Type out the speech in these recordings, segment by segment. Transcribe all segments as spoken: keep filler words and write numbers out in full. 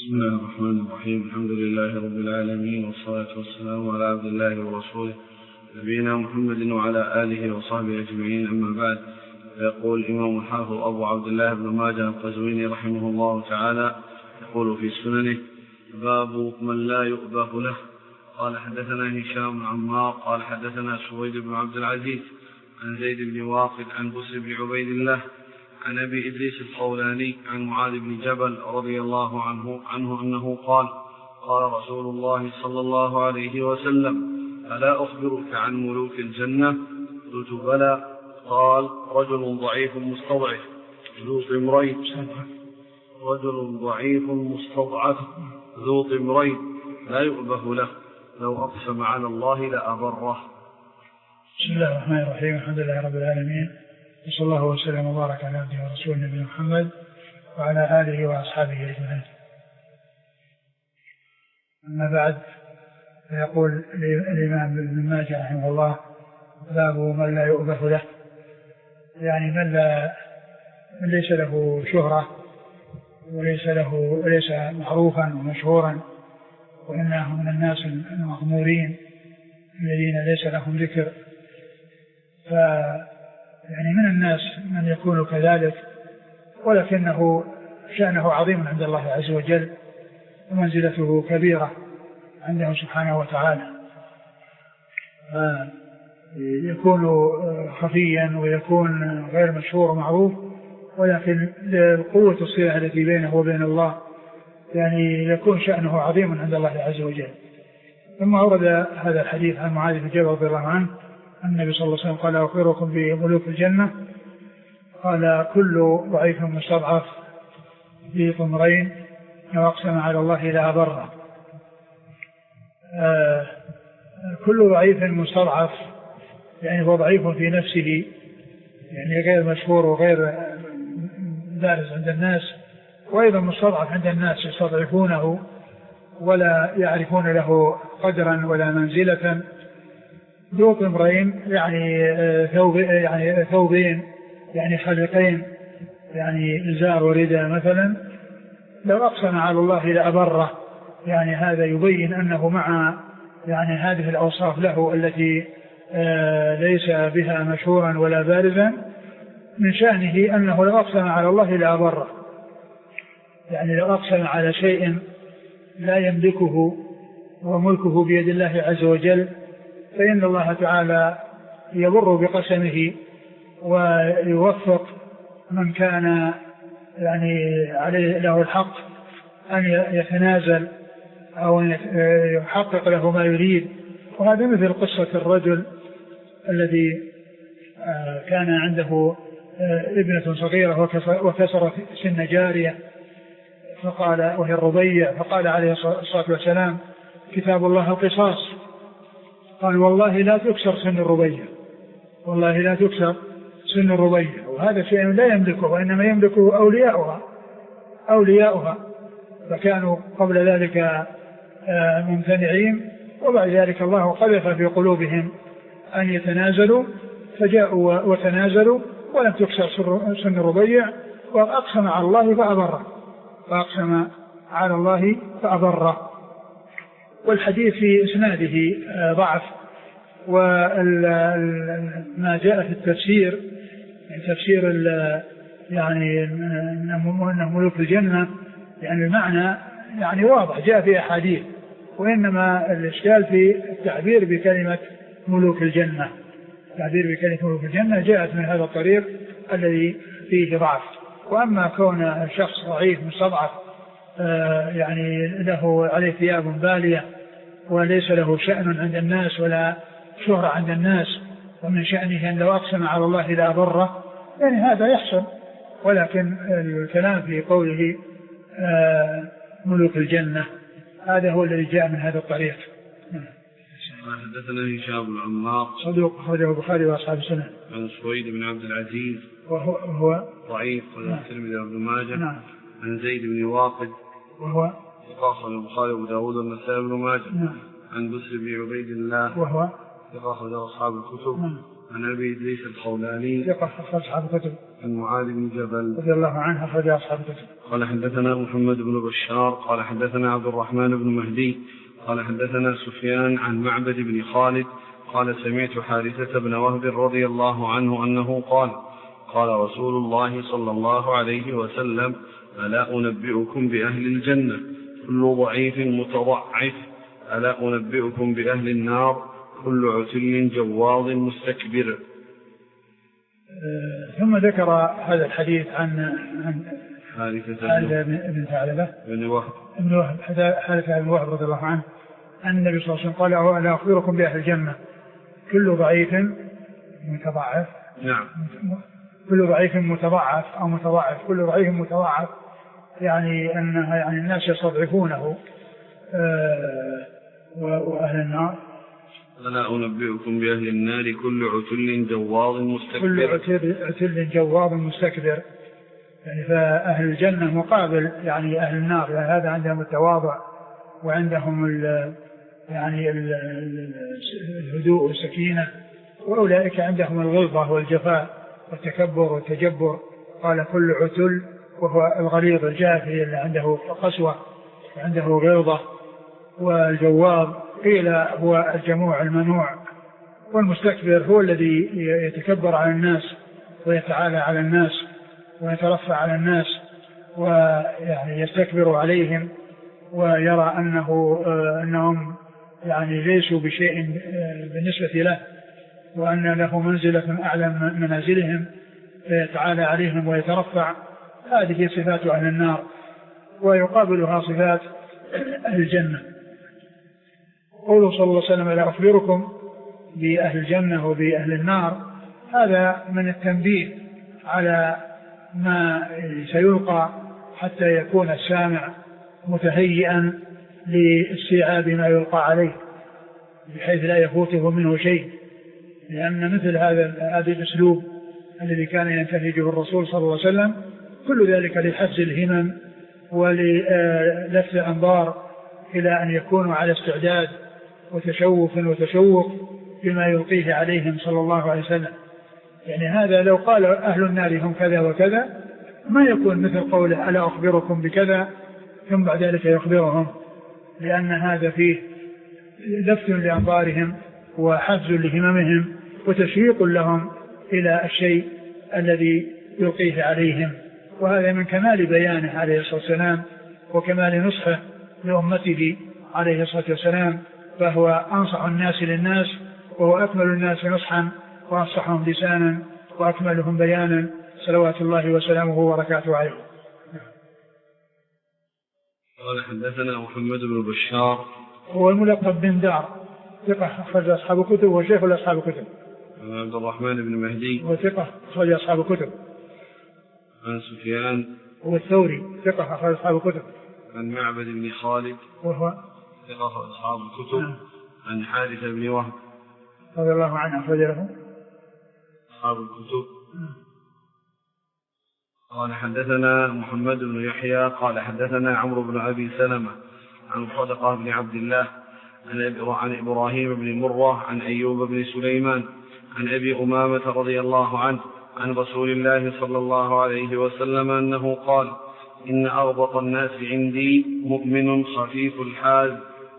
بسم الله الرحمن الرحيم. الحمد لله رب العالمين، والصلاة والسلام على عبد الله ورسوله نبينا محمد وعلى آله وصحبه أجمعين، أما بعد. فيقول الإمام الحافظ أبو عبد الله بن ماجه القزويني رحمه الله تعالى يقول في سننه: باب من لا يؤبه له. قال حدثنا هشام بن عمار قال حدثنا سويد بن عبد العزيز عن زيد بن واقد عن بسر بن عبيد الله عن أبي إدريس الخولاني عن معاذ بن جبل رضي الله عنه عنه أنه قال: قال رسول الله صلى الله عليه وسلم: ألا أخبرك عن ملوك الجنة؟ قلت: بلى. قال: رجل ضعيف مستضعف ذو طمرين رجل ضعيف مستضعف ذو طمرين لا يؤبه له، لو أقسم على الله لأبره. بسم الله الرحمن الرحيم. الحمد لله رب العالمين، وصلى الله وسلم وبارك على عبده ورسوله نبينا محمد وعلى آله وأصحابه أجمعين. أما بعد، فيقول الإمام ابن ماجه رحمه الله: باب من لا يؤبه له، يعني من لا من ليس له شهرة وليس له وليس معروفا ومشهورا، وإنه من الناس المغمورين الذين ليس لهم ذكر. ف يعني من الناس من يكون كذلك، ولكنه شأنه عظيم عند الله عز وجل، ومنزلته كبيرة عنده سبحانه وتعالى. يكون خفيا ويكون غير مشهور ومعروف، ولكن لقوة الصلة التي بينه وبين الله يعني يكون شأنه عظيم عند الله عز وجل. ثم أورد هذا الحديث عن معاذ بن جبل رضي الله عنه أن النبي صلى الله عليه وسلم قال: أخبركم بملوك الجنة؟ قال: كل ضعيف مستضعف ذي طمرين لو أقسم على الله لأبره. آه كل ضعيف مستضعف يعني هو ضعيف في نفسه، يعني غير مشهور وغير بارز عند الناس، وأيضا مستضعف عند الناس يستضعفونه ولا يعرفون له قدرا ولا منزلة. ذو طمرين يعني ثوب يعني ثوبين يعني خلقين، يعني إزار ورداء مثلا، لو أقسم على الله لأبره. يعني هذا يبين أنه مع يعني هذه الأوصاف له التي آه ليس بها مشهورا ولا بارزا، من شأنه أنه لو أقسم على الله لأبره. يعني لو أقسم على شيء لا يملكه وملكه بيد الله عز وجل، فإن الله تعالى يبر بقسمه ويوفق من كان يعني عليه له الحق أن يتنازل أو يحقق له ما يريد. وهذا مثل قصة الرجل الذي كان عنده ابنة صغيرة وكسرت سن جارية، فقال وهي الربيع، فقال عليه الصلاة والسلام: كتاب الله القصاص. قال: والله لا تكسر سن الربيع، والله لا تكسر سن الربيع. وهذا شيء لا يملكه، وإنما يملكه أولياؤها أولياؤها فكانوا قبل ذلك ممتنعين، وبعد ذلك الله قذف في قلوبهم أن يتنازلوا، فجاءوا وتنازلوا ولم تكسر سن الربيع، وأقسم على الله فأبره فأقسم على الله فأبره. والحديث في إسناده ضعف، وما جاء في التفسير تفسير يعني أنه ملوك الجنة، يعني المعنى يعني واضح جاء في أحاديث، وإنما الإشكال في التعبير بكلمة ملوك الجنة. التعبير بكلمة ملوك الجنة جاءت من هذا الطريق الذي فيه ضعف. وأما كون الشخص ضعيف مستضعف يعني له عليه ثياب بالية وليس له شأن عند الناس ولا شهرة عند الناس، ومن شأنه أن لو أقسم على الله لأبره، يعني هذا يحصل. ولكن الكلام في قوله ملوك الجنة هذا هو الذي جاء من هذا الطريق. حدثنا هشام بن عمار صدوق أخرجه البخاري وأصحاب السنن. عن سويد بن عبد العزيز وهو, وهو ضعيف وله الترمذي وابن ماجه. نعم. عن زيد بن واقد وهو ثقة البخاري وابو داود والنسائي وابن ماجه. نعم. عن بسر بن عبيد الله وهو ثقة أصحاب الكتب. نعم. عن أبي إدريس الخولاني ثقة أصحاب الكتب. عن معاذ بن جبل رضي الله عنه أخرج أصحاب الكتب. قال حدثنا محمد بن بشار قال حدثنا عبد الرحمن بن مهدي قال حدثنا سفيان عن معبد بن خالد قال سمعت حارثة بن وهب رضي الله عنه أنه قال قال رسول الله صلى الله عليه وسلم ألا أنبئكم بأهل الجنة كل ضعيف متضعف ألا أنبئكم بأهل النار كل عتل جواظ مستكبر. ثم ذكر هذا الحديث عن عن حارثة بن ثعلبة بن وهب بن وهب حارثة بن وهب رضي الله عنه أن النبي صلى الله عليه وسلم قال ألا أخبركم بأهل الجنة كل ضعيف متضعف. نعم. كل ضعيف متضعف أو متضعف كل ضعيف متضعف يعني أنها يعني الناس يستضعفونه. آه وأهل النار ألا أنبئكم بأهل النار كل عتل جواظ مستكبر. كل عتل, عتل جواظ مستكبر يعني فأهل الجنة مقابل يعني أهل النار يعني هذا عندهم التواضع وعندهم ال يعني ال الهدوء والسكينة وأولئك عندهم الغلظة والجفاء والتكبر والتجبر. قال كل عتل وهو الغليظ الجافي اللي عنده قسوة وعنده غلظة. والجواظ قيل هو الجموع المنوع. والمستكبر هو الذي يتكبر على الناس ويتعالى على الناس ويترفع على الناس ويعني يستكبر عليهم ويرى أنه أنهم يعني ليسوا بشيء بالنسبة له وأن له منزلة أعلى من منازلهم فيتعالى عليهم ويترفع. هذه صفات أهل النار ويقابلها صفات أهل الجنة. قوله صلى الله عليه وسلم ألا أخبركم بأهل الجنة وبأهل النار هذا من التنبيه على ما سيلقى حتى يكون السامع متهيئا لاستيعاب ما يلقى عليه بحيث لا يفوته منه شيء لأن مثل هذا هذا الأسلوب الذي كان ينتهجه الرسول صلى الله عليه وسلم كل ذلك لحفز الهمم وللفت الأنظار إلى أن يكونوا على استعداد وتشوف وتشوق بما يلقيه عليهم صلى الله عليه وسلم. يعني هذا لو قال أهل النار هم كذا وكذا ما يكون مثل قوله ألا أخبركم بكذا ثم بعد ذلك يخبرهم لأن هذا فيه لفت لأنظارهم وحفز لهممهم وتشويق لهم إلى الشيء الذي يلقيه عليهم. وهذا من كمال بيانه عليه الصلاة والسلام وكمال نصحه لأمته عليه الصلاة والسلام فهو أنصح الناس للناس وهو أكمل الناس نصحا وأصحهم لسانا وأكملهم بيانا صلوات الله وسلامه وبركاته عليه. قال حدثنا محمد بن بشار هو الملقب بن دار ثقة أخرج أصحاب الكتب وشيخ لأصحاب الكتب. عبد الرحمن بن مهدي وثقة أخرج أصحاب الكتب. عن سفيان والثوري ثقة أخرج أصحاب الكتب. عن معبد بن خالد وهو ثقة أصحاب الكتب. عن حارثة بن وهب رضي الله عنه أخرج له أصحاب الكتب. قال حدثنا محمد بن يحيى قال حدثنا عمرو بن أبي سلمة عن صدقة بن عبد الله عن إبراهيم بن مرة عن أيوب بن سليمان عن أبي أمامة رضي الله عنه عن رسول الله صلى الله عليه وسلم أنه قال إن أغبط الناس عندي مؤمن خفيف الحال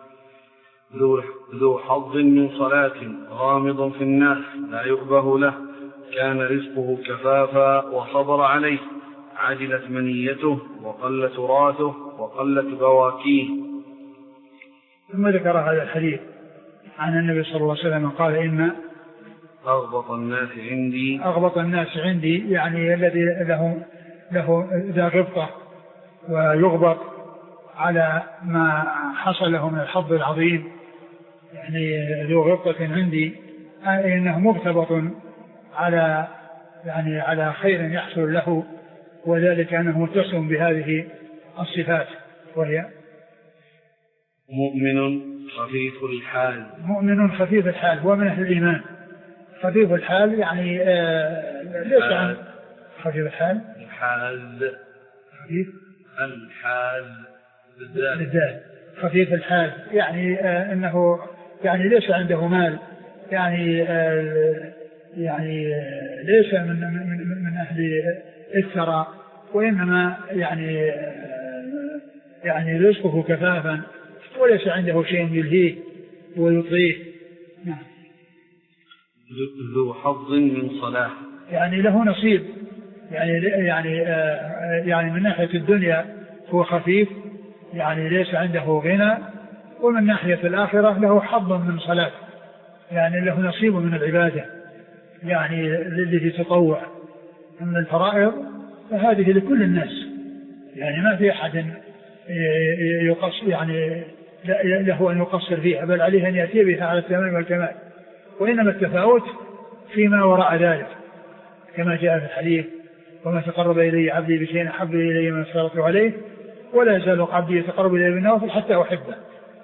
ذو حظ من صلاة غامض في الناس لا يؤبه له كان رزقه كفافا وصبر عليه عجلت منيته وقل تراثه وقلت بواكيه. ثم ذكر هذا الحديث عن النبي صلى الله عليه وسلم قال إن أغبط الناس عندي أغبط الناس عندي يعني الذي له له ذا غبطة ويغبط على ما حصل له من الحظ العظيم يعني ذو غبطة عندي أي أنه مغتبط على يعني على خير يحصل له وذلك أنه متصل بهذه الصفات وهي مؤمن خفيف الحال. مؤمن خفيف الحال هو من أهل الإيمان. خفيف الحال يعني آه ليس عن خفيف الحال الحال خفيف الحال بالذات خفيف الحال يعني آه انه يعني ليس عنده مال يعني آه يعني آه ليس من من من اهل الثراء وإنما يعني يعني رزقه كفافا وليس عنده شيء يلهيه ويطغيه. نعم. ذو حظ من صلاح، يعني له نصيب، يعني يعني يعني من ناحية الدنيا هو خفيف، يعني ليس عنده غنى، ومن ناحية الآخرة له حظ من صلاة، يعني له نصيب من العبادة، يعني الذي تطوع. أما الفرائض فهذه لكل الناس، يعني ما في أحد يقصر يعني له أن يقصر فيها، بل عليه أن يأتي بها على التمام والكمال. وإنما التفاوت فيما وراء ذلك، كما جاء في الحديث: وما تقرب إلي عبدي بشيء أحب إلي ما افترضت عليه، ولا يزال عبدي يتقرب إلي بالنوافل حتى أحبه.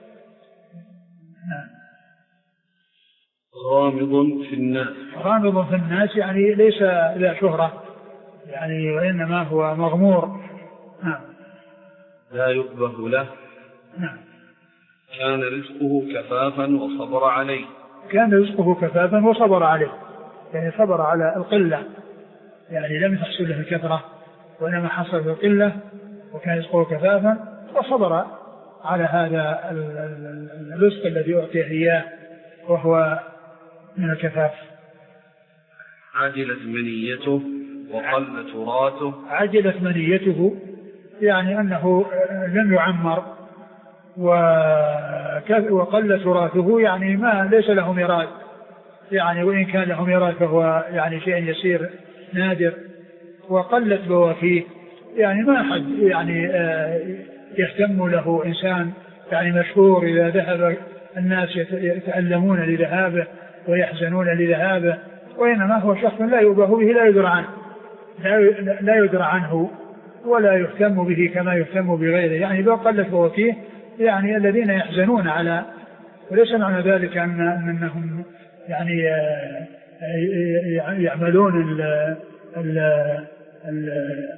غامض في الناس، غامض في الناس يعني ليس لا شهرة، يعني وإنما هو مغمور. نعم. لا يؤبه له. نعم. كان رزقه كفافا وصبر عليه. كان رزقه كفافا وصبر عليه، يعني صبر على القلة، يعني لم تحصل له الكثرة وإنما حصل له القلة، وكان رزقه كفافا وصبر على هذا الرزق الذي أعطيه إياه وهو من الكفاف. عجلت منيته وقل تراثه. عجلت منيته يعني أنه لم يعمر وقل تراثه، يعني ما ليس له ميراث، يعني وإن كان له ميراث فهو يعني شيء يسير نادر. وقلت بواكيه، يعني ما أحد يعني يهتم له إنسان يعني مشهور إذا ذهب الناس يتألمون لذهابه ويحزنون لذهابه، وإنما هو شخص لا يؤبه به، لا يدرى عنه لا يدرى عنه ولا يهتم به كما يهتم بغيره. يعني لو قلت بواكيه يعني الذين يحزنون على، وليس معنى ذلك أن أنهم يعني يعملون ال ال ال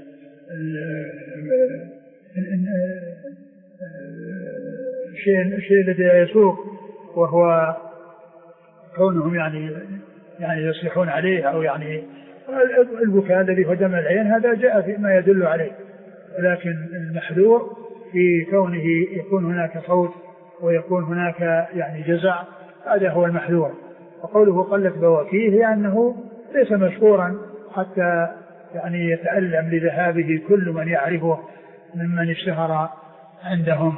الشيء الذي يسوق، وهو كونهم يعني يعني يصلحون عليه، أو يعني البكاء الذي هو دمع العين هذا جاء فيما يدل عليه، لكن المحذور في كونه يكون هناك صوت ويكون هناك يعني جزع، هذا هو المحذور. وقوله قلت بواكيه لأنه ليس مشهورا حتى يعني يتألم لذهابه كل من يعرفه ممن اشتهر عندهم.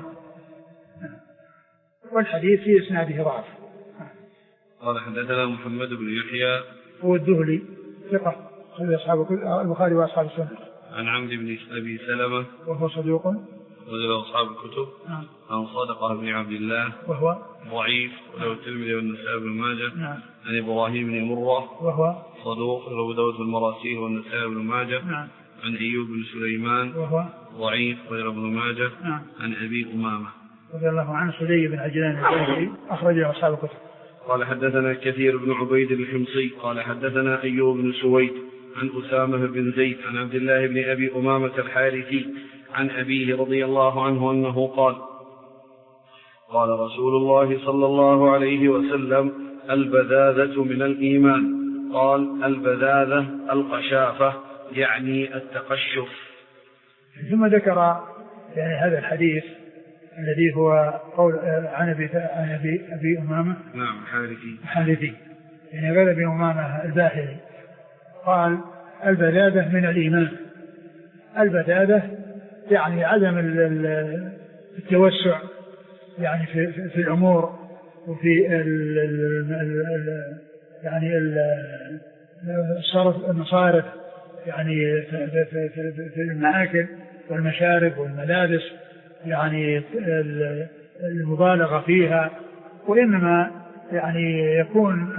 والحديث في إسناده ضعف. قال حدثنا محمد بن يحيى هو الذهلي ثقة أصحاب البخاري وأصحاب السنة. عن عمرو بن أبي سلمة وهو صدوق وله أصحاب الكتب. نعم. عن صدقة بن عبد الله وهو ضعيف وله الترمذي والنسائي بن ماجه. نعم. عن إبراهيم بن مرة وهو صدوق له داود المراسيل والنسائي بن ماجه. نعم. عن أيوب بن سليمان وهو ضعيف وله ابن ماجه. نعم. عن أبي أمامة رضي الله عنه سدي بن عجلان الكوفي أخرجه أصحاب الكتب. قال حدثنا كثير بن عبيد الحمصي قال حدثنا أيوب بن سويد عن أسامة بن زيد عن عبد الله بن أبي أمامة الحارثي عن أبيه رضي الله عنه أنه قال قال رسول الله صلى الله عليه وسلم: البذاذة من الإيمان. قال: البذاذة القشافة، يعني التقشف. ثم ذكر يعني هذا الحديث الذي هو قول عن أبي عن أبي أبي أمامة. نعم. حارثي. حارثي يعني غير أبي أمامة الباهلي. قال: البذاذة من الإيمان. البذاذة يعني عدم التوسع يعني في, في الأمور وفي ال ال يعني الصرف المصارف، يعني في, في, في, في المآكل والمشارب والملابس، يعني المبالغة فيها. وإنما يعني يكون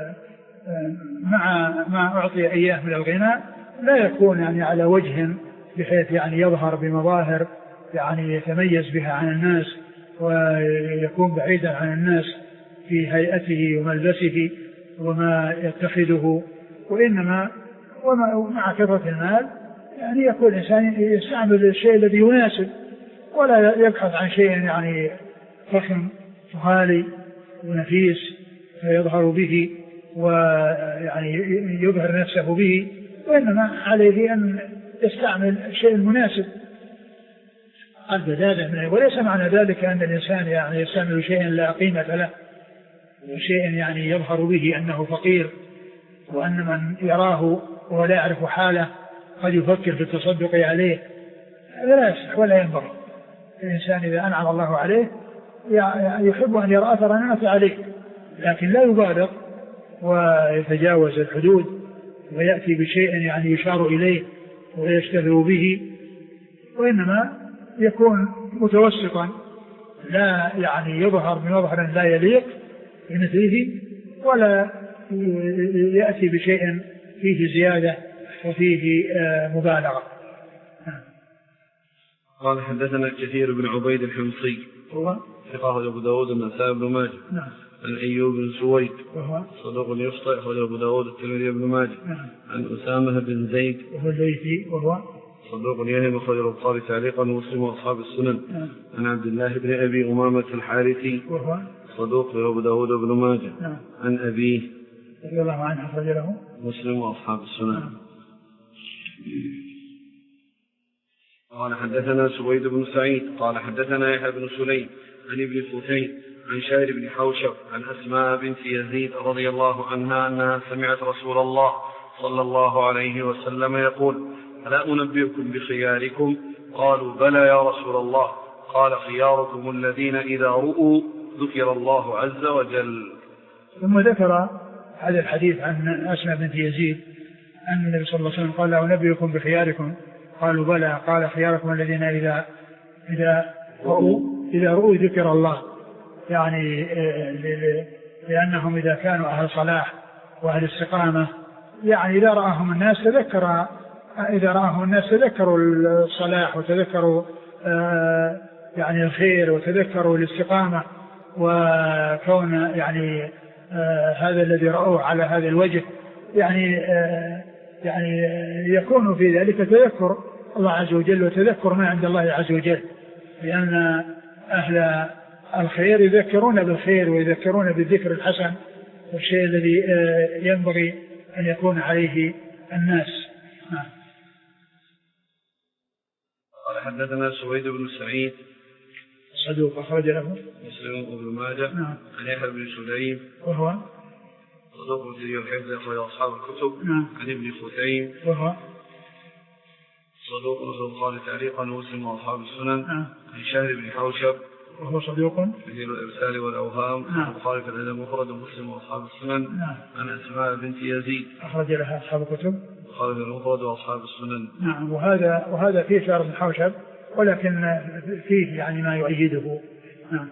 مع ما أعطي إياه من الغنى لا يكون يعني على وجه بحيث يعني يظهر بمظاهر يعني يتميز بها عن الناس ويكون بعيدا عن الناس في هيئته وملبسه وما يتخذه. وإنما ومع كثرة المال يعني يكون الإنسان يستعمل الشيء الذي يناسب، ولا يبحث عن شيء يعني فخم غالي ونفيس فيظهر به ويعني يظهر نفسه به، وإنما عليه أن يستعمل الشيء المناسب البدادة. وليس معنى ذلك أن الإنسان يعني يستعمل شيئا لا قيمة له وشيئا يعني يظهر به أنه فقير، وأن من يراه ولا يعرف حاله قد يفكر في التصدق عليه. هذا لا يصح ولا ينبغي. الإنسان إذا أنعم الله عليه يحب أن يرى أثر نعمته عليه، لكن لا يبالغ ويتجاوز الحدود ويأتي بشيء يعني يشار إليه ويشتهر به، وإنما يكون متوسطا، لا يعني يظهر بمظهر لا يليق بمثله، ولا يأتي بشيء فيه زيادة وفيه مبالغة. قال حدثنا كثير بن عبيد الحمصي هو ثقة أبو داود النسائي بن ماجه. نعم. عن أيوب بن سويد وهو صدوق يخطئ أخرجه أبو داود الترمذي بن ماجه. نعم. عن أسامة بن زيد وهو الليثي وهو صدوق يهم أخرجه البخاري تعليقا ومسلم وأصحاب السنن. نعم. عن عبد الله بن أبي أمامة الحارثي وهو صدوق أبو داود بن ماجه. نعم. عن أبيه رضي الله عنه أخرج له مسلم وأصحاب السنن. نعم. قال حدثنا سويد بن سعيد قال حدثنا يحيى بن سليم عن ابن فوتين عن شاعر بن حوشب عن أسماء بنت يزيد رضي الله عنها أنها سمعت رسول الله صلى الله عليه وسلم يقول: ألا أنبئكم بخياركم؟ قالوا: بلى يا رسول الله. قال: خياركم الذين إذا رؤوا ذكر الله عز وجل. ثم ذكر هذا الحديث عن أسماء بنت يزيد أن النبي صلى الله عليه وسلم قال: لا أنبئكم بخياركم؟ قالوا: بلى. قال: خياركم الذين إذا إذا رؤوا إذا رؤوا ذكر الله، يعني لأنهم إذا كانوا أهل صلاح وأهل استقامة، يعني إذا رآهم الناس تذكر إذا رآهم الناس تذكروا الصلاح وتذكروا يعني الخير وتذكروا الاستقامة، وكون يعني هذا الذي رأوه على هذا الوجه يعني يعني يكون في ذلك تذكر الله عز وجل وتذكر ما عند الله عز وجل، لأن أهل الخير يذكرون بالخير ويذكرون بالذكر الحسن والشيء الذي ينبغي أن يكون عليه الناس. نعم. قال حدثنا سويد بن سعيد صدوق أخرج له مسلم وابن ماجه. نعم. عن يحيى بن سليم وهو صدوق في الحفظ أخرج أصحاب الكتب. نعم. عن ابن فوتين وهو صدوق أخرج البخاري تعليقا ومسلم وأصحاب السنن. نعم. عن شاعر بن حوشب وهو صدوق كثير الإرسال والأوهام. نعم. البخاري في الأدب المفرد ومسلم وأصحاب السنن. نعم. عن أسماء بنت يزيد أخرج لها أصحاب الكتب. البخاري في المفرد وأصحاب السنن. نعم. وهذا وهذا فيه شعر بن حوشب، ولكن فيه يعني ما يؤيده. نعم.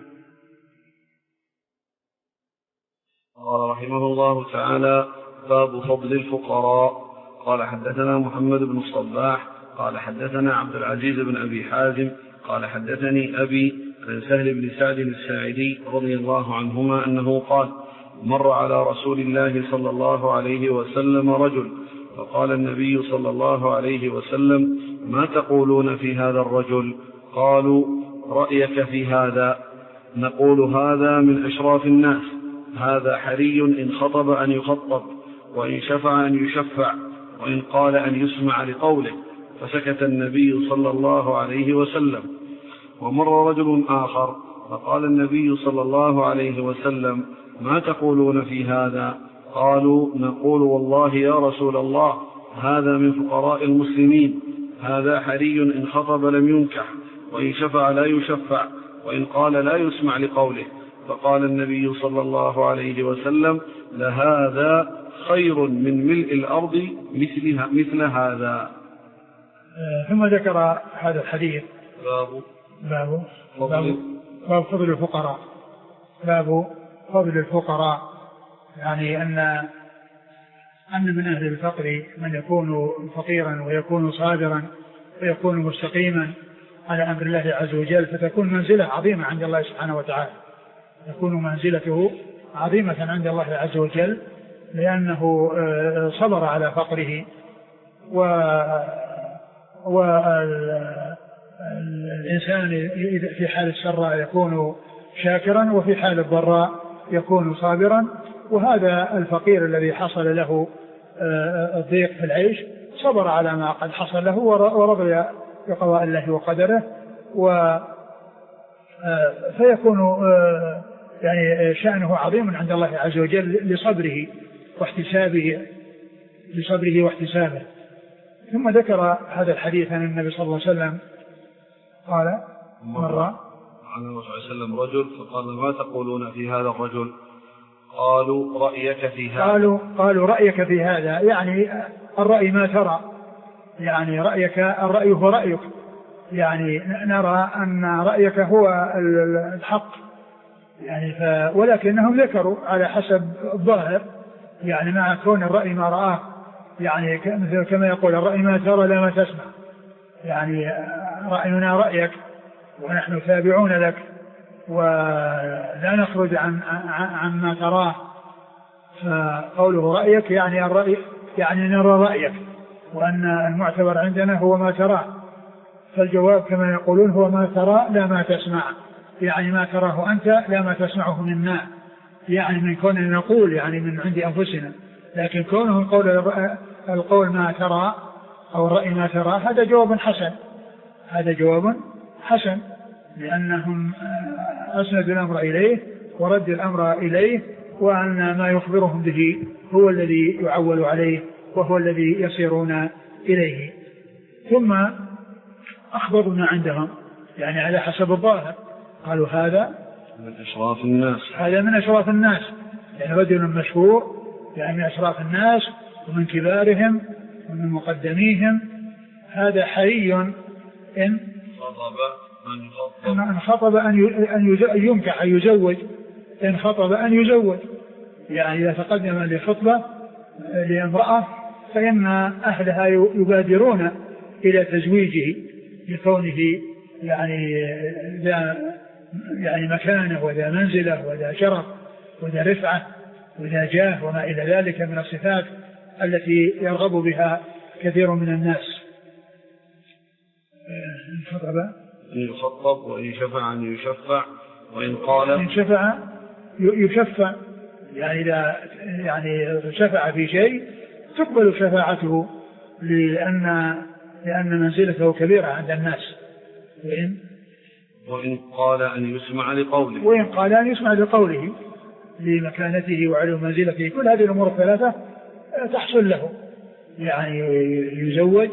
قال رحمه الله تعالى: باب فضل الفقراء. قال حدثنا محمد بن الصباح قال حدثنا عبد العزيز بن أبي حازم قال حدثني أبي عن سهل بن سعد الساعدي رضي الله عنهما أنه قال: مر على رسول الله صلى الله عليه وسلم رجل فقال النبي صلى الله عليه وسلم: ما تقولون في هذا الرجل؟ قالوا: رأيك في هذا؟ نقول: هذا من أشراف الناس، هذا حري إن خطب أن يخطب، وإن شفع أن يشفع، وإن قال أن يسمع لقوله. فسكت النبي صلى الله عليه وسلم. ومر رجل آخر فقال النبي صلى الله عليه وسلم: ما تقولون في هذا؟ قالوا: نقول: والله يا رسول الله، هذا من فقراء المسلمين، هذا حري إن خطب لم ينكح، وإن شفع لا يشفع، وإن قال لا يسمع لقوله. فقال النبي صلى الله عليه وسلم: لهذا خير من ملء الأرض مثلها مثل هذا. ثم ذكر هذا الحديث باب باب فضل, باب فضل الفقراء. باب فضل الفقراء، يعني أن أن من أهل الفقر من يكون فقيرا ويكون صابرا ويكون مستقيما على أمر الله عز وجل، فتكون منزلة عظيمة عند الله سبحانه وتعالى، تكون منزلته عظيمة عند الله عز وجل، لأنه صبر على فقره، والإنسان في حال السراء يكون شاكرا وفي حال الضراء يكون صابرا. وهذا الفقير الذي حصل له الضيق في العيش صبر على ما قد حصل له ورضي بقضاء الله وقدره، و فيكون يعني شأنه عظيم عند الله عز وجل لصبره واحتسابه لصبره واحتسابه. ثم ذكر هذا الحديث عن النبي صلى الله عليه وسلم قال مر عن النبي صلى الله عليه وسلم رجل فقال ما تقولون في هذا الرجل؟ قالوا رأيك في هذا. قالوا قالوا رأيك في هذا، يعني الرأي ما ترى، يعني رأيك الرأي هو رأيك، يعني نرى أن رأيك هو الحق، يعني ف ولكنهم ذكروا على حسب الظاهر، يعني مع كون الرأي ما رآه، يعني مثل كما يقول الرأي ما ترى لا ما تسمع، يعني رأينا رأيك ونحن تابعون لك ولا نخرج عن عن ما تراه، فقوله رأيك يعني الرأي يعني نرى رأيك، وأن المعتبر عندنا هو ما تراه، فالجواب كما يقولون هو ما ترى لا ما تسمع، يعني ما تراه أنت لا ما تسمعه منا، يعني من كون نقول يعني من عند أنفسنا، لكن كونه القول القول ما ترى أو الرأي ما ترى هذا جواب حسن، هذا جواب حسن، لأنهم أسندوا الأمر إليه ورد الأمر إليه، وأن ما يخبرهم به هو الذي يعول عليه وهو الذي يصيرون إليه. ثم أخبروا ما عندهم يعني على حسب الظاهر، قالوا هذا من أشراف الناس، هذا من أشراف الناس، يعني رجل مشهور يعني من أشراف الناس ومن كبارهم ومن مقدميهم، هذا حري إن إن خطب أن ينكح أن يزوج، إن خطب أن يزوج، يعني إذا تقدم لخطبة لامرأة فإن أهلها يبادرون إلى تزويجه لكونه يعني ذا يعني مكانه وذا منزله وذا شرف وذا رفعة وذا جاه وما إلى ذلك من الصفات التي يرغب بها كثير من الناس. إن خطب أن يخطب وإن شفع أن يشفع وإن قال إن شفع يشفع، يعني إذا يعني شفع في شيء تقبل شفاعته لأن لأن منزلته كبيرة عند الناس. وإن وإن قال أن يسمع لقوله وإن قال أن يسمع لقوله لمكانته وعلو منزلته، كل هذه الأمور الثلاثة تحصل له، يعني يزوج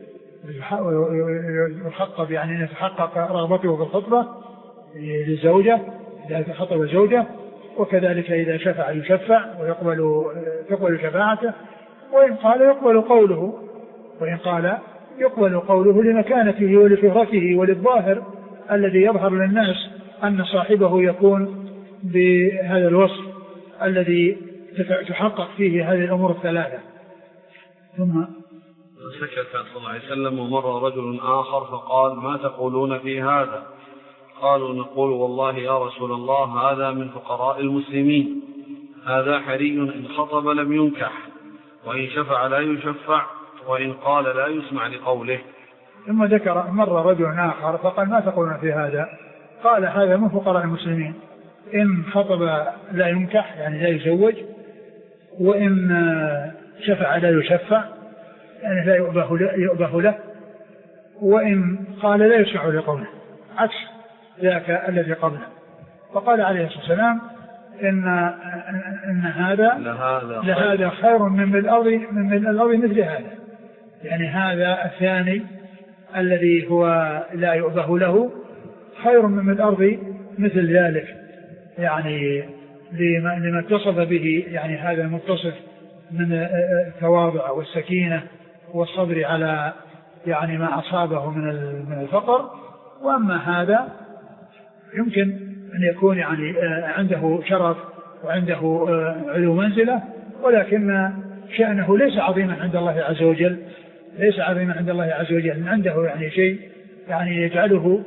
ويخطب يعني يتحقق رغبته بالخطبة للزوجة إذا خطب زوجة، وكذلك إذا شفع يشفع ويقبل تقبل شفاعته، وإن قال يقبل قوله وإن قال يقبل قوله لمكانته ولشهرته وللظاهر الذي يظهر للناس أن صاحبه يكون بهذا الوصف الذي تحقق فيه هذه الأمور الثلاثة. ثم سكت صلى الله عليه وسلم ومر رجل آخر فقال ما تقولون في هذا؟ قالوا نقول والله يا رسول الله هذا من فقراء المسلمين، هذا حري إن خطب لم ينكح وإن شفع لا يشفع وإن قال لا يسمع لقوله. ثم ذكر مر رجل آخر فقال ما تقولون في هذا؟ قال هذا من فقراء المسلمين، إن خطب لا ينكح يعني لا يزوج، وإن شفع لا يشفع يعني لا يؤبه له، وإن قال لا يسمع لقوله، عكس ذاك الذي قبله. فقال عليه الصلاة والسلام إن, إن هذا لهذا, لهذا خير من الأرض من الأرض مثل هذا، يعني هذا الثاني الذي هو لا يؤبه له خير من الأرض مثل ذلك، يعني لما اتصف به، يعني هذا المتصف من التواضع والسكينة والصبر على يعني ما أصابه من من الفقر. وأما هذا يمكن أن يكون يعني عنده شرف وعنده علو منزلة، ولكن شأنه ليس عظيما عند الله عز وجل، ليس عظيما عند الله عز وجل، عنده يعني شيء يعني يجعله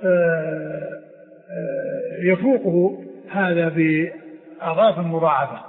يفوقه هذا بأضعاف مضاعفة.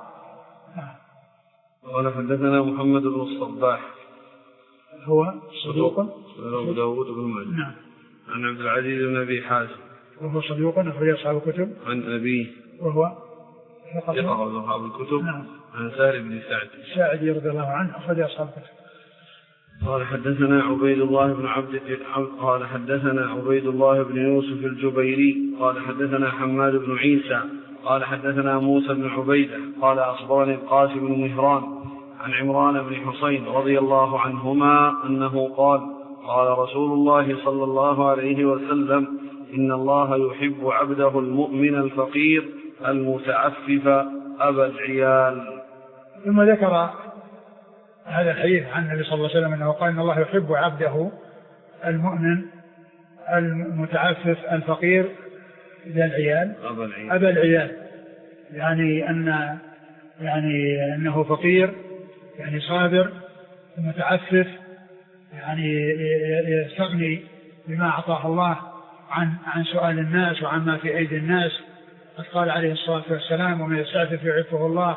قال حدثنا محمد بن الصباح هو صدوق أبو داود بن ماجه نعم عن عبد العزيز بن أبي حازم وهو صدوق أخرج أصحاب الكتب عن أبيه وهو ثقة أصحاب الكتب نعم عن سهل بن سعد الساعدي رضي الله عنه أخرج أصحاب الكتب. قال حدثنا عبيد الله بن عبد قال حدثنا عبيد الله بن يوسف الجبيري قال حدثنا حماد بن عيسى قال حدثنا موسى بن عبيدة قال أخبرني القاسم بن مهران عن عمران بن حسين رضي الله عنهما أنه قال قال رسول الله صلى الله عليه وسلم إن الله يحب عبده المؤمن الفقير المتعفف أبا العيال. ثم ذكر هذا الحديث عن النبي صلى الله عليه وسلم أنه قال إن الله يحب عبده المؤمن المتعفف الفقير ذا العيال أبا العيال, أبا العيال. يعني أن يعني أنه فقير يعني صابر متعفف يعني يستغني بما أعطاه الله عن عن سؤال الناس وعن ما في أيدي الناس. قد قال عليه الصلاة والسلام ومن يستعفف يعفه الله.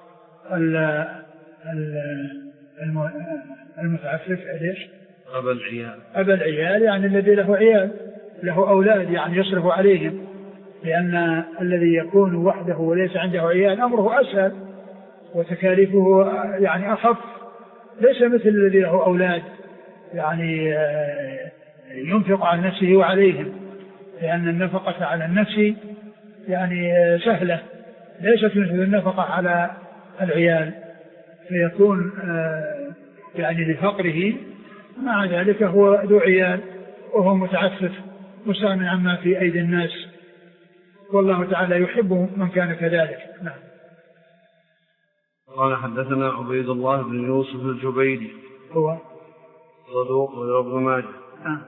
المتعفف ليش؟ أبا العيال أبا العيال يعني الذي له عيال له أولاد يعني يصرف عليهم، لأن الذي يكون وحده وليس عنده عيال أمره أسهل وتكاليفه يعني أخف، ليس مثل الذي له أولاد يعني ينفق على نفسه وعليهم، لأن النفقة على النفس يعني سهلة ليست مثل النفقة على العيال، فيكون يعني لفقره مع ذلك هو ذو عيال وهو متعفف مستغنٍ عما في أيدي الناس، والله تعالى يحب من كان كذلك. نعم. قال حدثنا عبيد الله بن يوسف الجبيري هو صدوق وابن ماجه آه.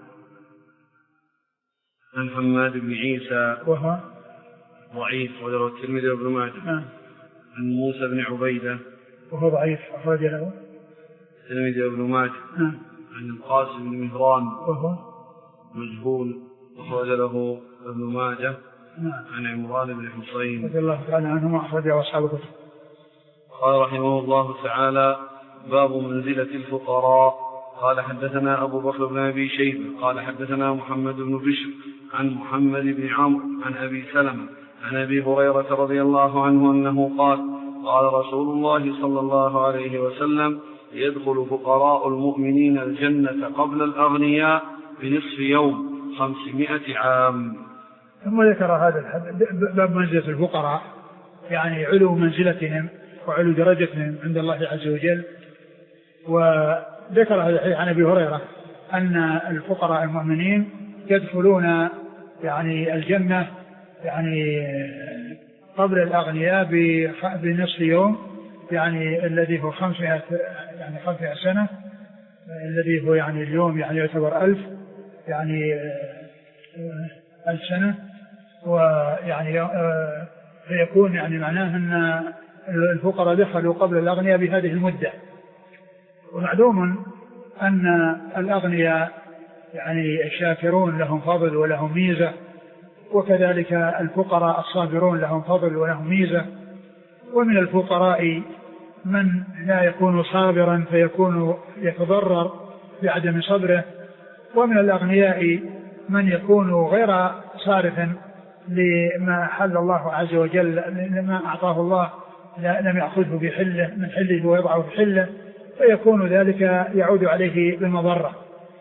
عن حماد بن عيسى وهو ضعيف وروى الترمذي وابن ماجه آه. عن موسى بن عبيدة وهو ضعيف أخرج له الترمذي وابن ماجه آه. عن القاسم بن مهران وهو مجهول أخرج له ابن ماجه آه. عن عمران بن حسين رضي الله تعالى عنهما أخرجه أصحاب الكتب. قال رحمه الله تعالى باب منزلة الفقراء. قال حدثنا أبو بكر بن أبي شيبة قال حدثنا محمد بن بشر عن محمد بن عمرو عن أبي سلمة عن أبي هريرة رضي الله عنه أنه قال قال رسول الله صلى الله عليه وسلم يدخل فقراء المؤمنين الجنة قبل الأغنياء بنصف يوم خمسمائة عام. ثم ذكر هذا الحديث باب منزلة الفقراء، يعني علو منزلتهم وعلو درجتهم عند الله عز وجل. وذكر هذا الحديث عن أبي هريرة أن الفقراء المؤمنين يدخلون يعني الجنة يعني قبل الأغنياء بنصف يوم، يعني الذي هو خمسمائة يعني خمسمائة سنة، الذي هو يعني اليوم يعني يعتبر ألف يعني ألف سنة. ويعني فيكون يعني معناه أن الفقراء دخلوا قبل الأغنياء بهذه المدة. ومعلوم أن الأغنياء يعني الشاكرون لهم فضل ولهم ميزة، وكذلك الفقراء الصابرون لهم فضل ولهم ميزة. ومن الفقراء من لا يكون صابرا فيكون يتضرر بعدم صبره، ومن الأغنياء من يكون غير صارف لما حل الله عز وجل، لما أعطاه الله لم يأخذه بحله من حله ويضعه في حله، فيكون ذلك يعود عليه بالمضرة.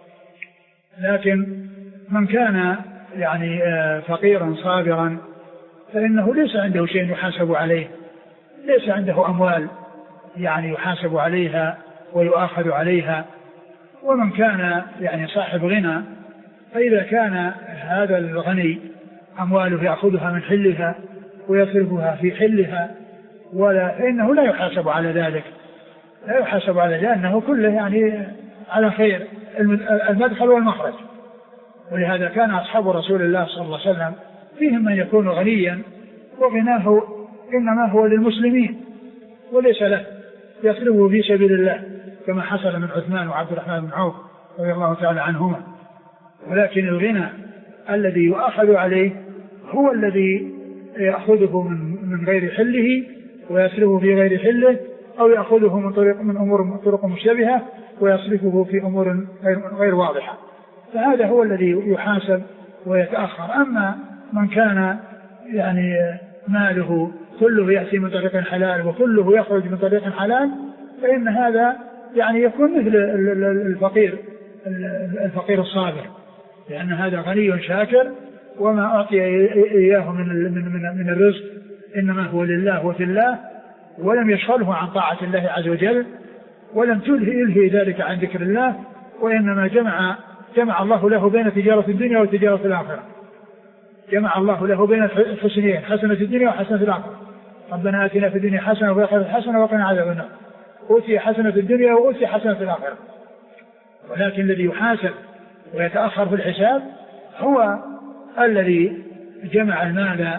لكن من كان يعني فقيرا صابرا فإنه ليس عنده شيء يحاسب عليه، ليس عنده أموال يعني يحاسب عليها ويؤاخذ عليها. ومن كان يعني صاحب غنى فإذا كان هذا الغني أمواله يأخذها من حلها ويصرفها في حلها ولا فإنه لا يحاسب على ذلك، لا يحاسب على ذلك، لأنه كله يعني على خير المدخل والمخرج. ولهذا كان أصحاب رسول الله صلى الله عليه وسلم فيهم من يكون غنيا وغناه إنما هو للمسلمين وليس له، يصرفه في سبيل الله كما حصل من عثمان وعبد الرحمن بن عوف رضي الله تعالى عنهما. ولكن الغنى الذي يؤخذ عليه هو الذي يأخذه من, من غير حله ويصرفه في غير حله، أو يأخذه من طريق من أمور طرق مشتبهة ويصرفه في أمور غير, غير واضحة، فهذا هو الذي يحاسب ويتأخر. أما من كان يعني ماله كله يأتي من طريق حلال وكله يخرج من طريق حلال فإن هذا يعني يكون مثل الفقير الفقير الصابر، لأن هذا غني شاكر، وما أعطي إياه من من من الرزق إنما هو لله وفي الله، ولم يشغله عن طاعة الله عز وجل، ولم تلهي إلهي ذلك عن ذكر الله، وإنما جمع جمع الله له بين تجارة الدنيا وتجارة الآخرة، جمع الله له بين الحسنين، حسنة الدنيا وحسنة الآخرة. ربنا آتنا في الدنيا حسنة وفي الآخرة حسنة وقنا عذاب النار. أوتي حسنة في الدنيا وأوتي حسنة في الآخرة، ولكن الذي يحاسب ويتأخر في الحساب هو الذي جمع المال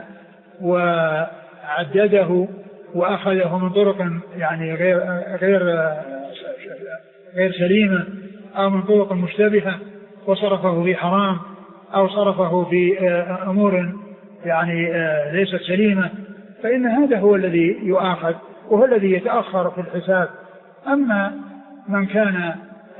وعدده وأخذه من طرق يعني غير غير غير سليمة أو من طرق مشتبهة وصرفه في حرام أو صرفه في أمور يعني ليست سليمة، فإن هذا هو الذي يؤاخذ وهو الذي يتأخر في الحساب. أما من كان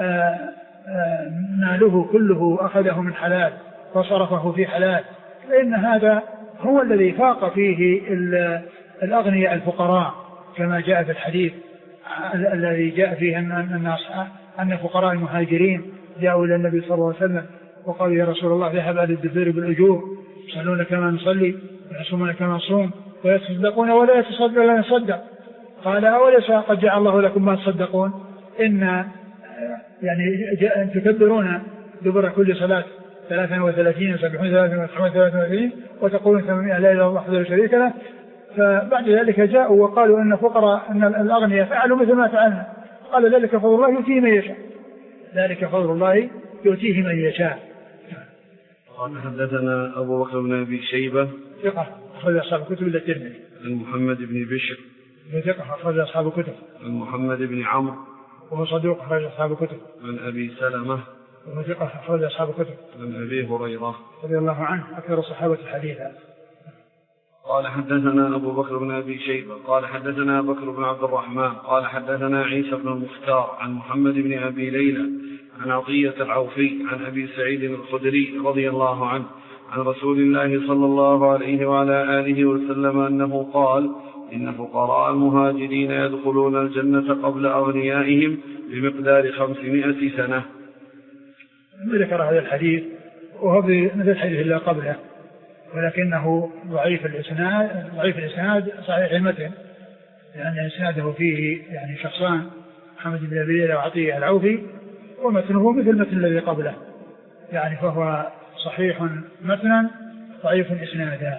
ماله كله أخذه من حلال وصرفه في حلال فإن هذا هو الذي فاق فيه الأغنياء الفقراء، كما جاء في الحديث الذي جاء فيه أن أن فقراء المهاجرين جاءوا إلى النبي صلى الله عليه وسلم وقالوا يا رسول الله ذهب أهل الدثور بالأجور، يصلون كما نصلي ويصومون كما نصوم ويتصدقون ولا يتصدق ولا يصدق. قال أوليس قد جعل الله لكم ما تصدقون؟ إن يعني تكبرون دبر كل صلاة ثلاثة وثلاثين وسبعون ثلاثة وثلاثين وتقولون ثمانمائة لا إله إلا الله وحده لا شريك له. فبعد ذلك جاءوا وقالوا أن فقراء أن الأغنياء فعلوا مثل ما فعلنا. قال ذلك فضل الله يؤتيه من يشاء، ذلك فضل الله يؤتيه من يشاء. قال حدثنا أبو بكر بن أبي شيبة ثقة أخرج أصحاب الكتب إلا الترمذي. عن محمد بن بشر ثقة أخرج أصحاب الكتب. عن محمد بن عمرو وهو صدوق أخرج أصحاب الكتب. عن أبي سلمة وهو ثقة أخرج أصحاب الكتب. عن أبي هريرة رضي الله عنه أكثر الصحابة حديثا. قال حدثنا أبو بكر بن أبي شيبة قال حدثنا بكر بن عبد الرحمن قال حدثنا عيسى بن المختار عن محمد بن أبي ليلى عن عطية العوفي عن أبي سعيد الخدري رضي الله عنه عن رسول الله صلى الله عليه وعلى آله وسلم أنه قال إن فقراء المهاجرين يدخلون الجنة قبل أغنيائهم بمقدار خمسمائة سنة. ذكر هذا الحديث وهو مثل الحديث اللي قبله، ولكنه ضعيف الإسناد ضعيف الإسناد صحيح المتن، لأن إسناده فيه يعني شخصان محمد بن أبي ليلى وعطية العوفي، ومتنه مثل المتن الذي قبله، يعني فهو صحيح متنا ضعيف إسنادا.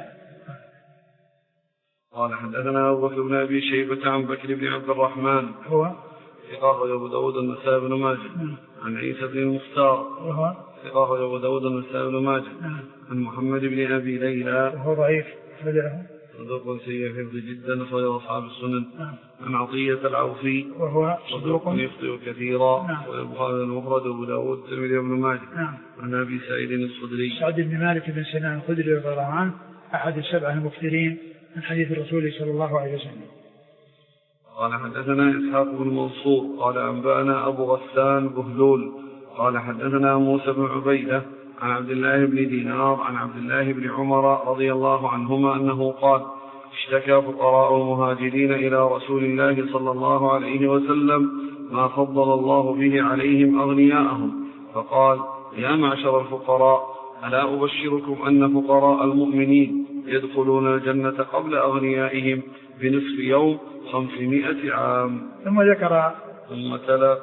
قال حدثنا أبو بكر بن أبي شيبة عن بكر بن عبد الرحمن هو ثقة أبو داود النسائي بن ماجه عن عيسى بن المختار وهو ثقة أبو داود النسائي بن ماجه عن محمد بن أبي ليلى وهو ضعيف فجره صدوق سيء حفظ جدا أخرج أصحاب السنن. عن عطية العوفي وهو صدوق يخطئ كثيرا والبخاري المفرد وأبو داود الترمذي وابن ماجه. عن أبي سعيد الخدري سعد بن مالك بن سنان الخدري رضي الله عنه أحد السبعة المكثرين من حديث الرسول صلى الله عليه وسلم. قال حدثنا إسحاق بن منصور قال أنبأنا أبو غسان بهلول قال حدثنا موسى بن عبيدة عن عبد الله بن دينار عن عبد الله بن عمر رضي الله عنهما أنه قال اشتكى فقراء المهاجرين إلى رسول الله صلى الله عليه وسلم ما فضل الله به عليهم أغنياءهم، فقال يا معشر الفقراء ألا أبشركم أن فقراء المؤمنين يدخلون الجنة قبل أغنيائهم بنصف يوم خمسمائة عام. ثم ذكر ثم تلا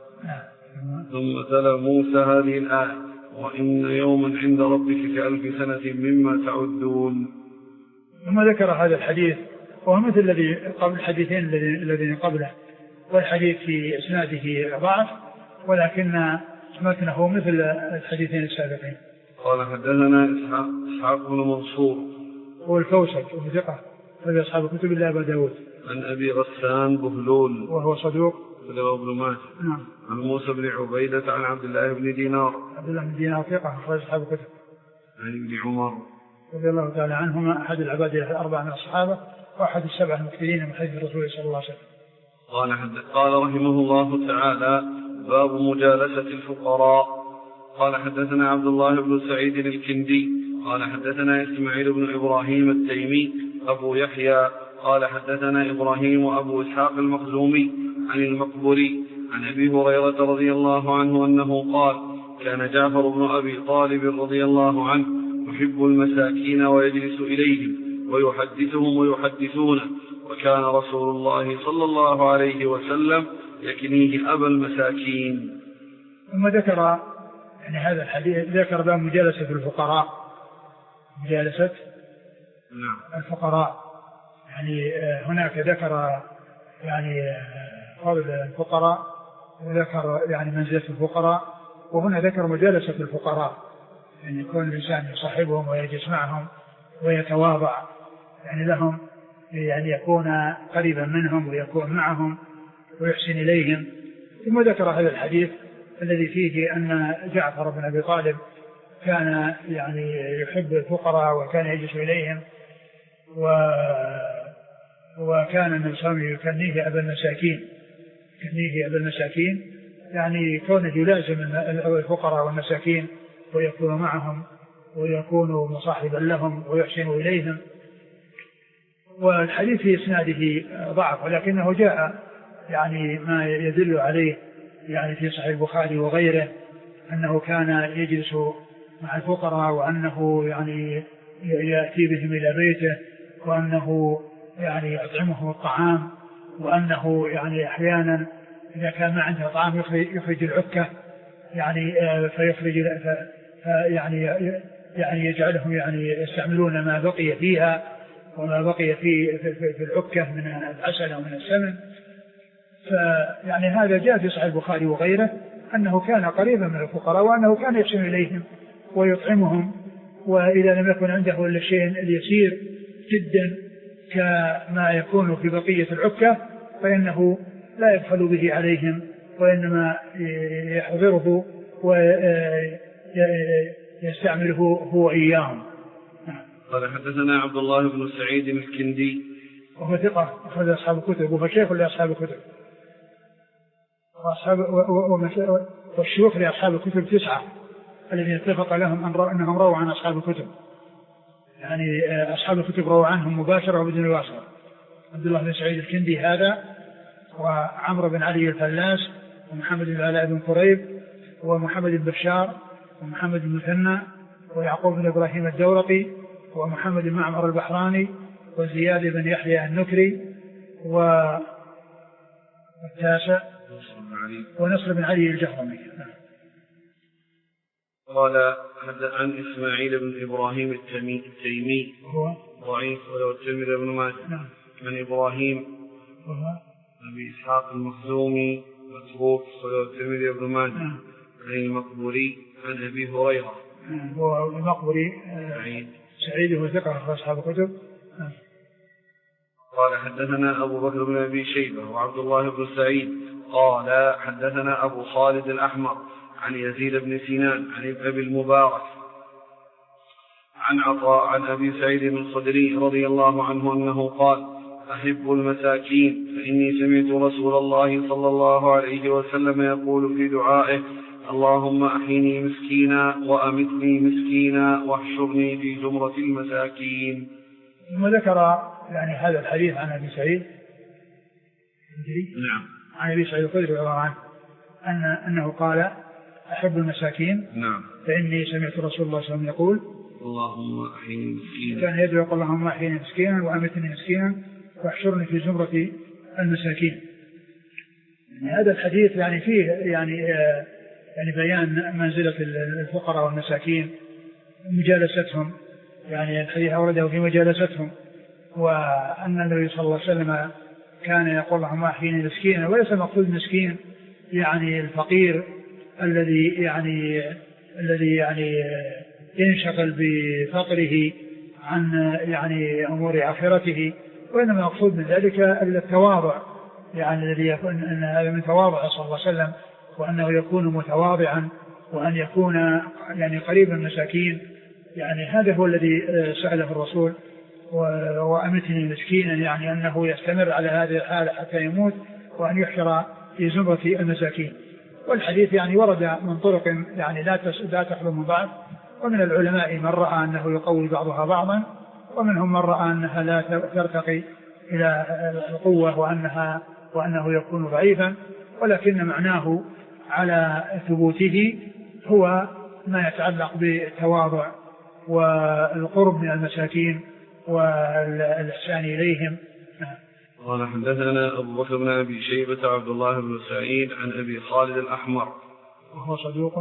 ثم تلا موسى هذه الآية وإن يوما عند ربك كألف سنة مما تعدون. ثم ذكر هذا الحديث وهو مثل الذي قبل الحديثين الذين قبله، والحديث في إسناده ضعف ولكن متنه مثل الحديثين السابقين. قال حدثنا إسحاق, إسحاق بن منصور هو الكوسج وهو ثقة وفي أصحاب الكتب إلا أبا داود. عن أبي غسان بهلول وهو صدوق وله ابن ماجه. نعم. عن موسى بن عبيدة عن عبد الله بن دينار عبد الله بن دينار ثقة أخرج أصحاب الكتب. عن ابن عمر رضي الله تعالى عنهما أحد العباد الأربعة من الصحابة وأحد السبعة المكثرين من حديث الرسول صلى الله عليه وسلم. قال قال رحمه الله تعالى باب مجالسة الفقراء. قال حدثنا عبد الله بن سعيد الكندي قال حدثنا إسماعيل بن إبراهيم التيمي أبو يحيى قال حدثنا إبراهيم وأبو إسحاق المخزومي عن المقبري عن أبي هريرة رضي الله عنه أنه قال كان جعفر بن أبي طالب رضي الله عنه يحب المساكين ويجلس إليهم ويحدثهم ويحدثونه، وكان رسول الله صلى الله عليه وسلم يكنيه أبا المساكين. ثم ذكر يعني هذا الحديث ذكر باب مجالسة الفقراء، مجالسة نعم. الفقراء يعني هناك ذكر يعني فضل الفقراء وذكر يعني منزلة الفقراء، وهنا ذكر مجالسة الفقراء يعني يكون الإنسان يصاحبهم ويجلس معهم ويتواضع يعني لهم، يعني يكون قريبا منهم ويكون معهم ويحسن إليهم. ثم ذكر هذا الحديث الذي فيه أن جعفر بن أبي طالب كان يعني يحب الفقراء وكان يجلس إليهم، و وكان النبي صلى الله عليه وسلم يكنيه أبا المساكين، يكنيه أبا المساكين يعني كونه يلازم الفقراء والمساكين ويكون معهم ويكون مصاحبا لهم ويحسن إليهم. والحديث في إسناده ضعف، ولكنه جاء يعني ما يدل عليه يعني في صحيح البخاري وغيره أنه كان يجلس مع الفقراء، وأنه يعني يأتي بهم إلى بيته، وأنه يعني يطعمهم الطعام، وأنه يعني أحيانا إذا كان ما عنده طعام يخرج العكة يعني فيخرج يعني يعني يجعلهم يعني يستعملون ما بقي فيها وما بقي في في العكة من العسل أو من السمن. فيعني هذا جاء في صحيح البخاري وغيره أنه كان قريبا من الفقراء، وأنه كان يحسن إليهم ويطعمهم، وإذا لم يكن عنده إلا الشيء اليسير جدا كما يكون في بقية العكة فإنه لا يبخل به عليهم، وإنما يحضره ويستعمله هو إياهم. قال حدثنا عبد الله بن سعيد الكندي وهو ثقة أخرج أصحاب الكتب وهو شيخ لأصحاب الكتب، والشيوخ لأصحاب الكتب تسعة الذين اتفق لهم أنهم رووا عن أصحاب الكتب، يعني أصحاب الكتب رووا عنهم مباشرة وبدون الواسطة. عبد الله بن سعيد الكندي هذا، وعمرو بن علي الفلاس، ومحمد بن علاء بن قريب، ومحمد بن بشار، ومحمد بن مثنى، ويعقوب بن إبراهيم الدورقي، ومحمد بن معمر البحراني، وزياد بن يحيى النكري، والتاسع ونصر بن علي الجهرمي. قال عن إسماعيل بن إبراهيم التيمي هو ضعيف وله الترمذي بن ماجه. عن إبراهيم وهو أبي إسحاق المخزومي متروك وله الترمذي بن ماجه. عن المقبوري عن أبي هريرة هو المقبوري سعيد سعيد هو ثقة في أصحاب الكتب. قال حدثنا أبو بكر بن أبي شيبة وعبد الله بن سعيد قال حدثنا أبو خالد الأحمر عن يزيد بن سنان عن أبي المبارك عن عطاء عن أبي سعيد الخدري رضي الله عنه أنه قال أحب المساكين فإني سمعت رسول الله صلى الله عليه وسلم يقول في دعائه اللهم أحيني مسكينا وأمتني مسكينا واحشرني في زمرة المساكين. ثم ذكر يعني هذا الحديث عن أبي سعيد نعم عن أبي سعيد الخدري رضي الله عنه أن أنه قال أحب المساكين نعم فإني سمعت رسول الله صلى الله عليه وسلم يقول اللهم أحيني مسكينا، كان يدعو اللهم أحيني مسكينا وأمتني مسكينا واحشرني في زمرة المساكين. يعني هذا الحديث يعني فيه يعني يعني بيان منزلة الفقراء والمساكين، مجالستهم، يعني الحديث أورده في مجالستهم، وأن النبي صلى الله عليه وسلم كان يقول اللهم أحيني مسكينا، وليس مقصود مسكين يعني الفقير الذي يعني الذي يعني ينشغل بفقره عن يعني أمور آخرته، وإنما مقصود من ذلك التواضع، يعني الذي يكون أن هذا من تواضع صلى الله عليه وسلم، وأنه يكون متواضعا وأن يكون يعني قريبا المساكين. يعني هذا هو الذي سأله الرسول وأمتني مسكينا، يعني أنه يستمر على هذه الحالة حتى يموت وأن يحشر في زمرة المساكين. والحديث يعني ورد من طرق يعني لا تخلو من بعض، ومن العلماء من رأى أنه يقوي بعضها بعضا، ومنهم من رأى أنها لا ترتقي إلى القوة وأنها وأنه يكون ضعيفا، ولكن معناه على ثبوته هو ما يتعلق بالتواضع والقرب من المساكين والإحسان إليهم. قال حدثنا أبو بكر بن أبي شيبة عبد الله بن سعيد عن أبي خالد الأحمر وهو صدوق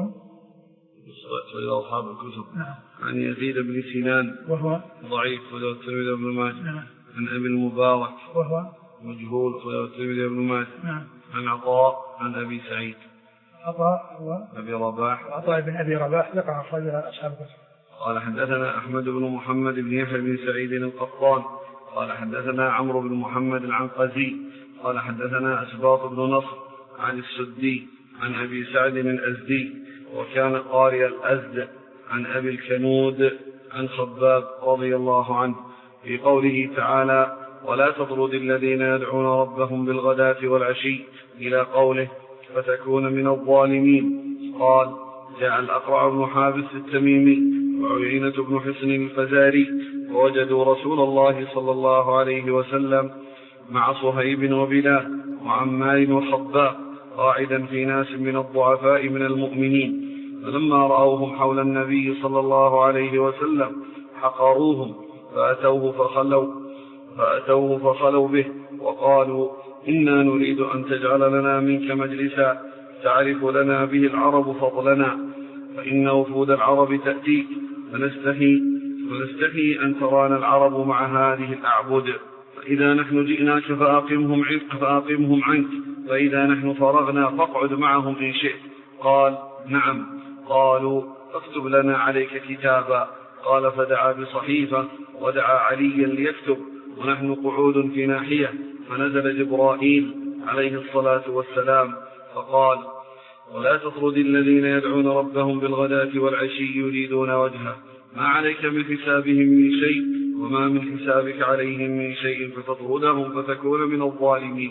وله أصحاب الكتب. نعم. عن يزيد بن سنان وهو ضعيف وله الترمذي بن ماجه. نعم. عن أبي المبارك وهو مجهول وله الترمذي بن ماجه. نعم. عن عطاء عن أبي سعيد عطاء هو أبي رباح عطاء بن أبي رباح ذكر أخرج أصحاب الكتب. قال حدثنا أحمد بن محمد بن يحيى بن سعيد القطان قال حدثنا عمرو بن محمد العنقزي قال حدثنا أسباط بن نصر عن السدي عن أبي سعد الأزدي وكان قارئ الأزد عن أبي الكنود عن خباب رضي الله عنه في قوله تعالى ولا تطرد الذين يدعون ربهم بالغداة والعشي إلى قوله فتكون من الظالمين. قال جاء الأقرع بن حابس التميمي وعيينة بن حصن الفزاري ووجدوا رسول الله صلى الله عليه وسلم مع صهيب وبلال وعمار وخباب قاعدا في ناس من الضعفاء من المؤمنين، فلما رأوهم حول النبي صلى الله عليه وسلم حقروهم فأتوه فخلوا, فأتوه فخلوا به وقالوا إنا نريد أن تجعل لنا منك مجلسا تعرف لنا به العرب فضلنا، فإن وفود العرب تأتيك فنستحي, فنستحي أن ترانا العرب مع هذه الأعبد، فإذا نحن جئناك فأقمهم, فأقمهم عنك، فإذا نحن فرغنا فاقعد معهم إن شئت. قال نعم. قالوا اكتب لنا عليك كتابا. قال فدعا بصحيفة ودعا عليا ليكتب ونحن قعود في ناحية، فنزل جبرائيل عليه الصلاة والسلام فقال ولا تطرد الذين يدعون ربهم بالغداة والعشي يريدون وجهه ما عليك من حسابهم من شيء وما من حسابك عليهم من شيء فتطردهم فتكون من الظالمين.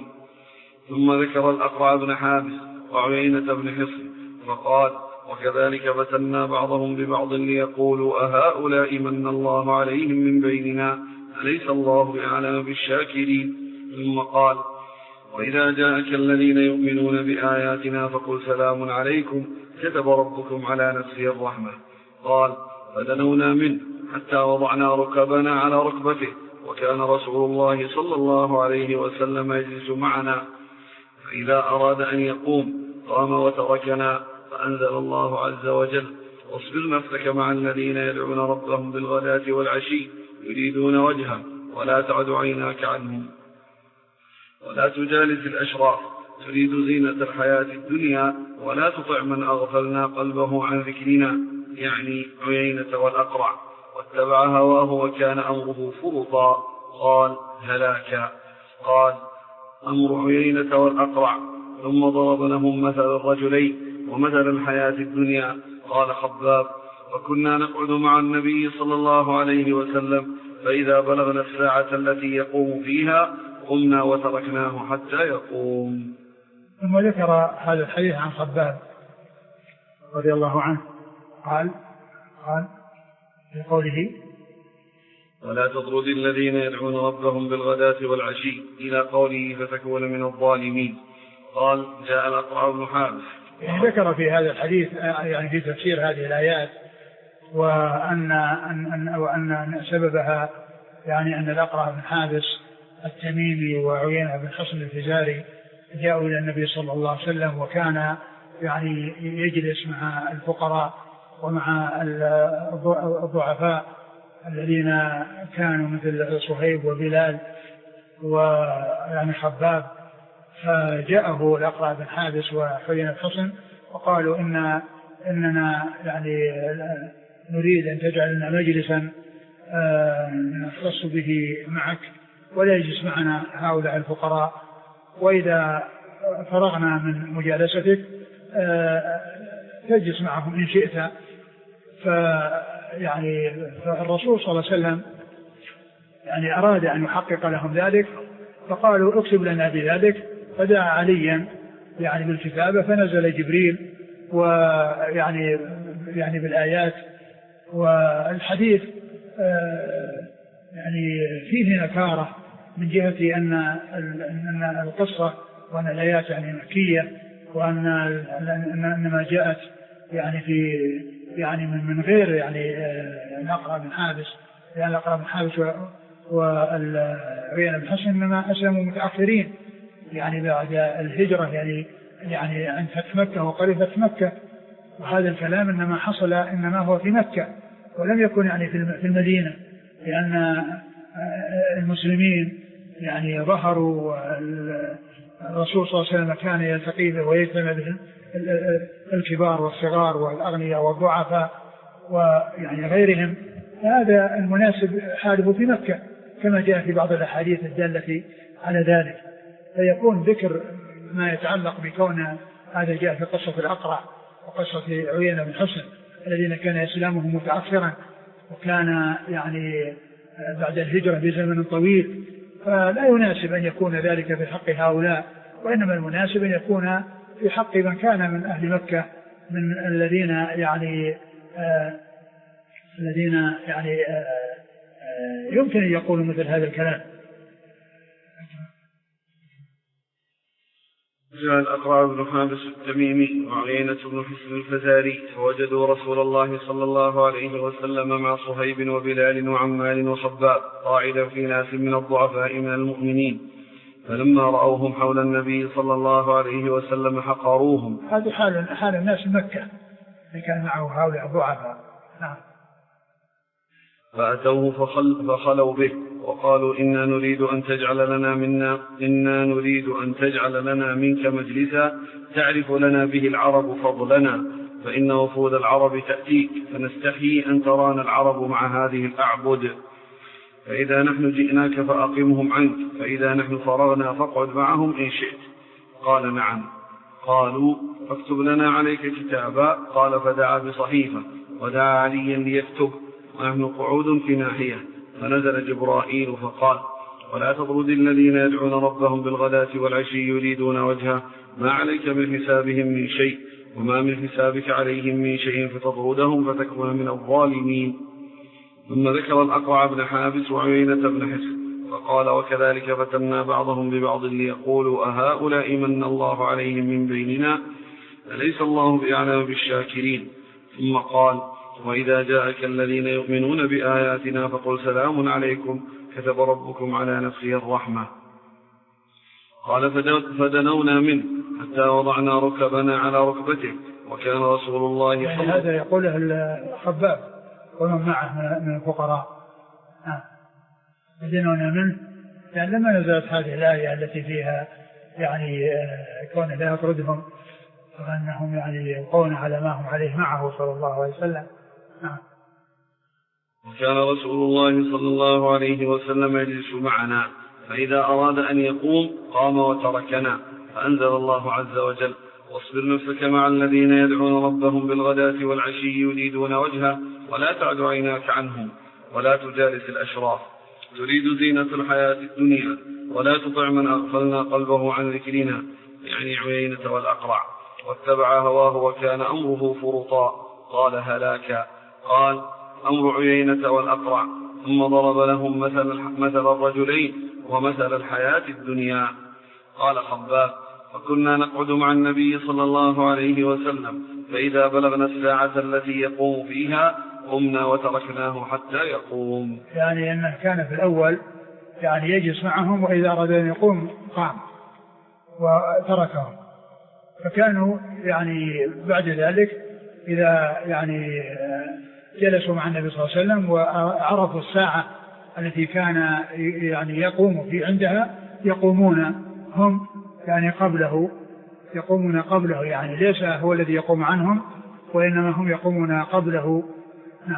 ثم ذكر الأقرع بن حابس وعيينة بن حصن فقال وكذلك فتنا بعضهم ببعض ليقولوا أهؤلاء من الله عليهم من بيننا أليس الله بأعلم بالشاكرين. ثم قال وإذا جاءك الذين يؤمنون بآياتنا فقل سلام عليكم كتب ربكم على نفسه الرحمة. قال فدنونا منه حتى وضعنا ركبنا على ركبته، وكان رسول الله صلى الله عليه وسلم يجلس معنا، فإذا أراد أن يقوم قام وتركنا، فأنزل الله عز وجل واصبر نفسك مع الذين يدعون ربهم بالغداة والعشي يريدون وجهه ولا تعد عيناك عنهم ولا تجالس الأشراف تريد زينة الحياة الدنيا ولا تطع من أغفلنا قلبه عن ذكرنا، يعني عيينة والأقرع، واتبع هواه وكان أمره فرطا. قال هلاكا. قال أمر عيينة والأقرع. ثم ضرب لهم مثل الرجلين ومثل الحياة الدنيا. قال خباب وكنا نقعد مع النبي صلى الله عليه وسلم فإذا بلغنا الساعة التي يقوم فيها قمنا وتركناه حتى يقوم. ثم ذكر هذا الحديث عن خباب رضي الله عنه قال قال في قوله ولا تطرد الذين يدعون ربهم بالغداة والعشي إلى قوله فتكون من الظالمين. قال جاء الأقرع بن حابس يعني ذكر في هذا الحديث يعني في تفسير هذه الآيات وأن أن أن وأن سببها يعني أن الأقرع بن حابس التميمي وعيينة بن حصن الفزاري جاءوا إلى النبي صلى الله عليه وسلم، وكان يعني يجلس مع الفقراء ومع الضعفاء الذين كانوا مثل صهيب وبلال ويعني خباب، فجاءه الأقرع بن حابس وعيينة بن حصن وقالوا إن إننا يعني نريد أن تجعل لنا مجلسا نختص به معك ولا يجلس معنا هؤلاء الفقراء، وإذا فرغنا من مجالستك تجلس معهم إن شئت. فيعني فالرسول صلى الله عليه وسلم يعني أراد أن يحقق لهم ذلك، فقالوا اكتب لنا بذلك، فدعا عليا يعني بالكتابة، فنزل جبريل ويعني يعني بالآيات. والحديث يعني فيه نكارة من جهة أن أن القصة وأن الآيات يعني مكية، وأن إنما جاءت يعني في يعني من من غير يعني الأقرع بن حابس، لأن الأقرع بن حابس وعيينة بن حصن إنما أسلموا متأخرين يعني بعد الهجرة، يعني يعني عند فتح مكة وقريب فتح مكة، وهذا الكلام إنما حصل إنما هو في مكة ولم يكن يعني في المدينة، لأن المسلمين يعني ظهروا، الرسول صلى الله عليه وسلم كان يلتقي به ويجتمع به الكبار والصغار والأغنياء والضعفاء ويعني غيرهم، هذا المناسب حاله في مكة كما جاء في بعض الأحاديث الدالة على ذلك، فيكون ذكر ما يتعلق بكون هذا جاء في قصة الأقرع وقصة عيينة بن حصن الذين كان إسلامهم متأخرا وكان يعني بعد الهجرة بزمن طويل، فلا يناسب أن يكون ذلك في حق هؤلاء، وإنما المناسب أن يكون في حق من كان من أهل مكة من الذين يعني آه الذين يعني آه آه يمكن أن يقولوا مثل هذا الكلام. جاء الأقرع بن حابس التميمي وعيينة بن حصن الفزاري فوجدوا رسول الله صلى الله عليه وسلم مع صهيب وبلال وعمال وخباب قاعدا في ناس من الضعفاء من المؤمنين، فلما رأوهم حول النبي صلى الله عليه وسلم حقروهم. هذه حال حال الناس مكة اللي كان معه هؤلاء الضعفاء. نعم. فأتوه فخل فخلوا به وقالوا إنا نريد أن تجعل لنا منا إنا نريد أن تجعل لنا منك مجلسا تعرف لنا به العرب فضلنا، فإن وفود العرب تأتيك فنستحيي أن ترانا العرب مع هذه الأعبد، فإذا نحن جئناك فأقمهم عنك، فإذا نحن فرغنا فاقعد معهم إن شئت. قال نعم. قالوا فاكتب لنا عليك كتابا. قال فدعا بصحيفة ودعا عليا ليكتب ونحن قعود في ناحية، فنزل جبرائيل فقال ولا تطرد الذين يدعون ربهم بالغداة والعشي يريدون وجهه، ما عليك من حسابهم من شيء وما من حسابك عليهم من شيء فتطردهم فتكون من الظالمين. ثم ذكر الأقرع بن حابس وعيينة بن حصن فقال وكذلك فتنا بعضهم ببعض ليقولوا أهؤلاء من الله عليهم من بيننا أليس الله بأعلم بالشاكرين. ثم قال وإذا جاءك الذين يؤمنون بآياتنا فقل سلام عليكم كتب ربكم على نفسه الرحمة. قال فدنونا منه حتى وضعنا ركبنا على ركبته وكان رسول الله يعني هذا يقوله الخباب ومن معه من الفقراء. فدنونا منه يعني لما نزلت هذه الآية التي فيها يعني كون لا يطردهم وأنهم يعني يلقون على ما هم عليه معه صلى الله عليه وسلم. وكان رسول الله صلى الله عليه وسلم يجلس معنا، فإذا أراد أن يقوم قام وتركنا، فأنزل الله عز وجل واصبر نفسك مع الذين يدعون ربهم بالغداة والعشي يريدون وجهه ولا تعد عيناك عنهم ولا تجالس الأشراف تريد زينة الحياة الدنيا ولا تطع من أغفلنا قلبه عن ذكرنا، يعني عيينة والأقرع، واتبع هواه وكان أمره فرطا. قال هلاكا. قال أمر عيينة والأقرع. ثم ضرب لهم مثل, مثل الرجلين ومثل الحياة الدنيا. قال خباب فكنا نقعد مع النبي صلى الله عليه وسلم فإذا بلغنا الساعة التي يقوم فيها قمنا وتركناه حتى يقوم. يعني أنه كان في الأول يعني يجلس معهم وإذا أراد أن يقوم قام وتركهم، فكانوا يعني بعد ذلك إذا يعني جلسوا مع النبي صلى الله عليه وسلم وعرفوا الساعة التي كان يعني يقوم في عندها يقومون هم يعني قبله يقومون قبله يعني ليس هو الذي يقوم عنهم وإنما هم يقومون قبله. نعم.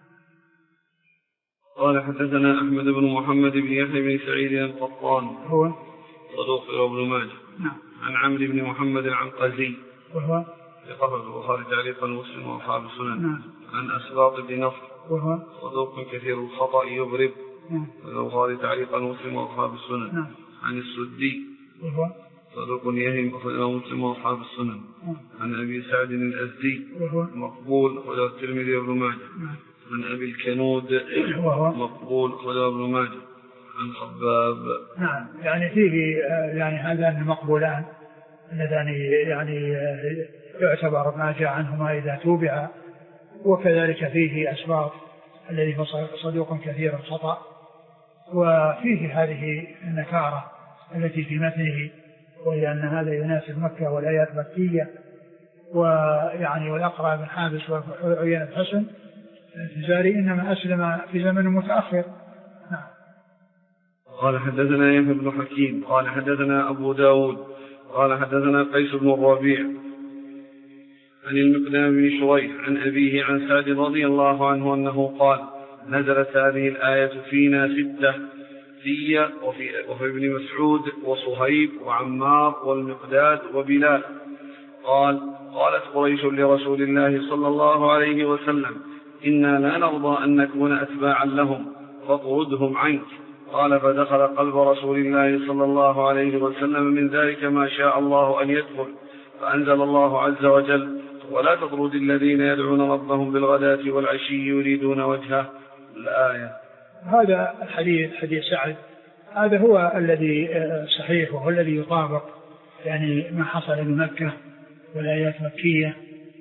قال حدثنا أحمد بن محمد بن يحيى بن سعيد القطان هو صدوق ابن ماجه. نعم. عن عمرو بن محمد العنقزي وهو لقفل البخاري تعليقا مسلم وأصحاب السنن. نعم. عن أسباط بن نصر وهو صدوق كثير الخطأ يضرب. نعم. البخاري تعليقا مسلم وأصحاب السنن. نعم. عن السدي وهو صدوق يهم أخرجه مسلم وأصحاب السنن. نعم. عن أبي سعد الأزدي وهو مقبول أخرجه الترمذي وابن ماجه. نعم. عن أبي الكنود وهو مقبول أخرجه ابن ماجه. عن خباب. نعم، يعني فيه يعني هذان المقبولان اللذان يعني يعتبر ما جاء عنهما إذا توبع، وكذلك فيه أسباب الذي هو صدوق كثير الخطأ، وفيه هذه النكارة التي في متنه، وهي أن هذا يناسب مكة والآيات مكية، ويعني والأقرع بن حابس وعيينة بن حصن الفزاري إنما أسلم في زمن متأخر. نعم. قال حدثنا يحيى بن حكيم قال حدثنا أبو داود قال حدثنا قيس بن الربيع عن المقدام بن شريح عن أبيه عن سعد رضي الله عنه أنه قال نزلت هذه الآية فينا ستة في وفي, وفي ابن مسعود وصهيب وعمار والمقداد وبلال. قال قالت قريش لرسول الله صلى الله عليه وسلم إنا لا نرضى أن نكون أتباعا لهم فاطردهم عنك. قال فدخل قلب رسول الله صلى الله عليه وسلم من ذلك ما شاء الله أن يدخل، فأنزل الله عز وجل ولا تطرد الذين يدعون ربهم بالغداة والعشي يريدون وجهه الآية. هذا الحديث حديث سعد هذا هو الذي صحيح وهو الذي يطابق يعني ما حصل بمكة والآيات مكية.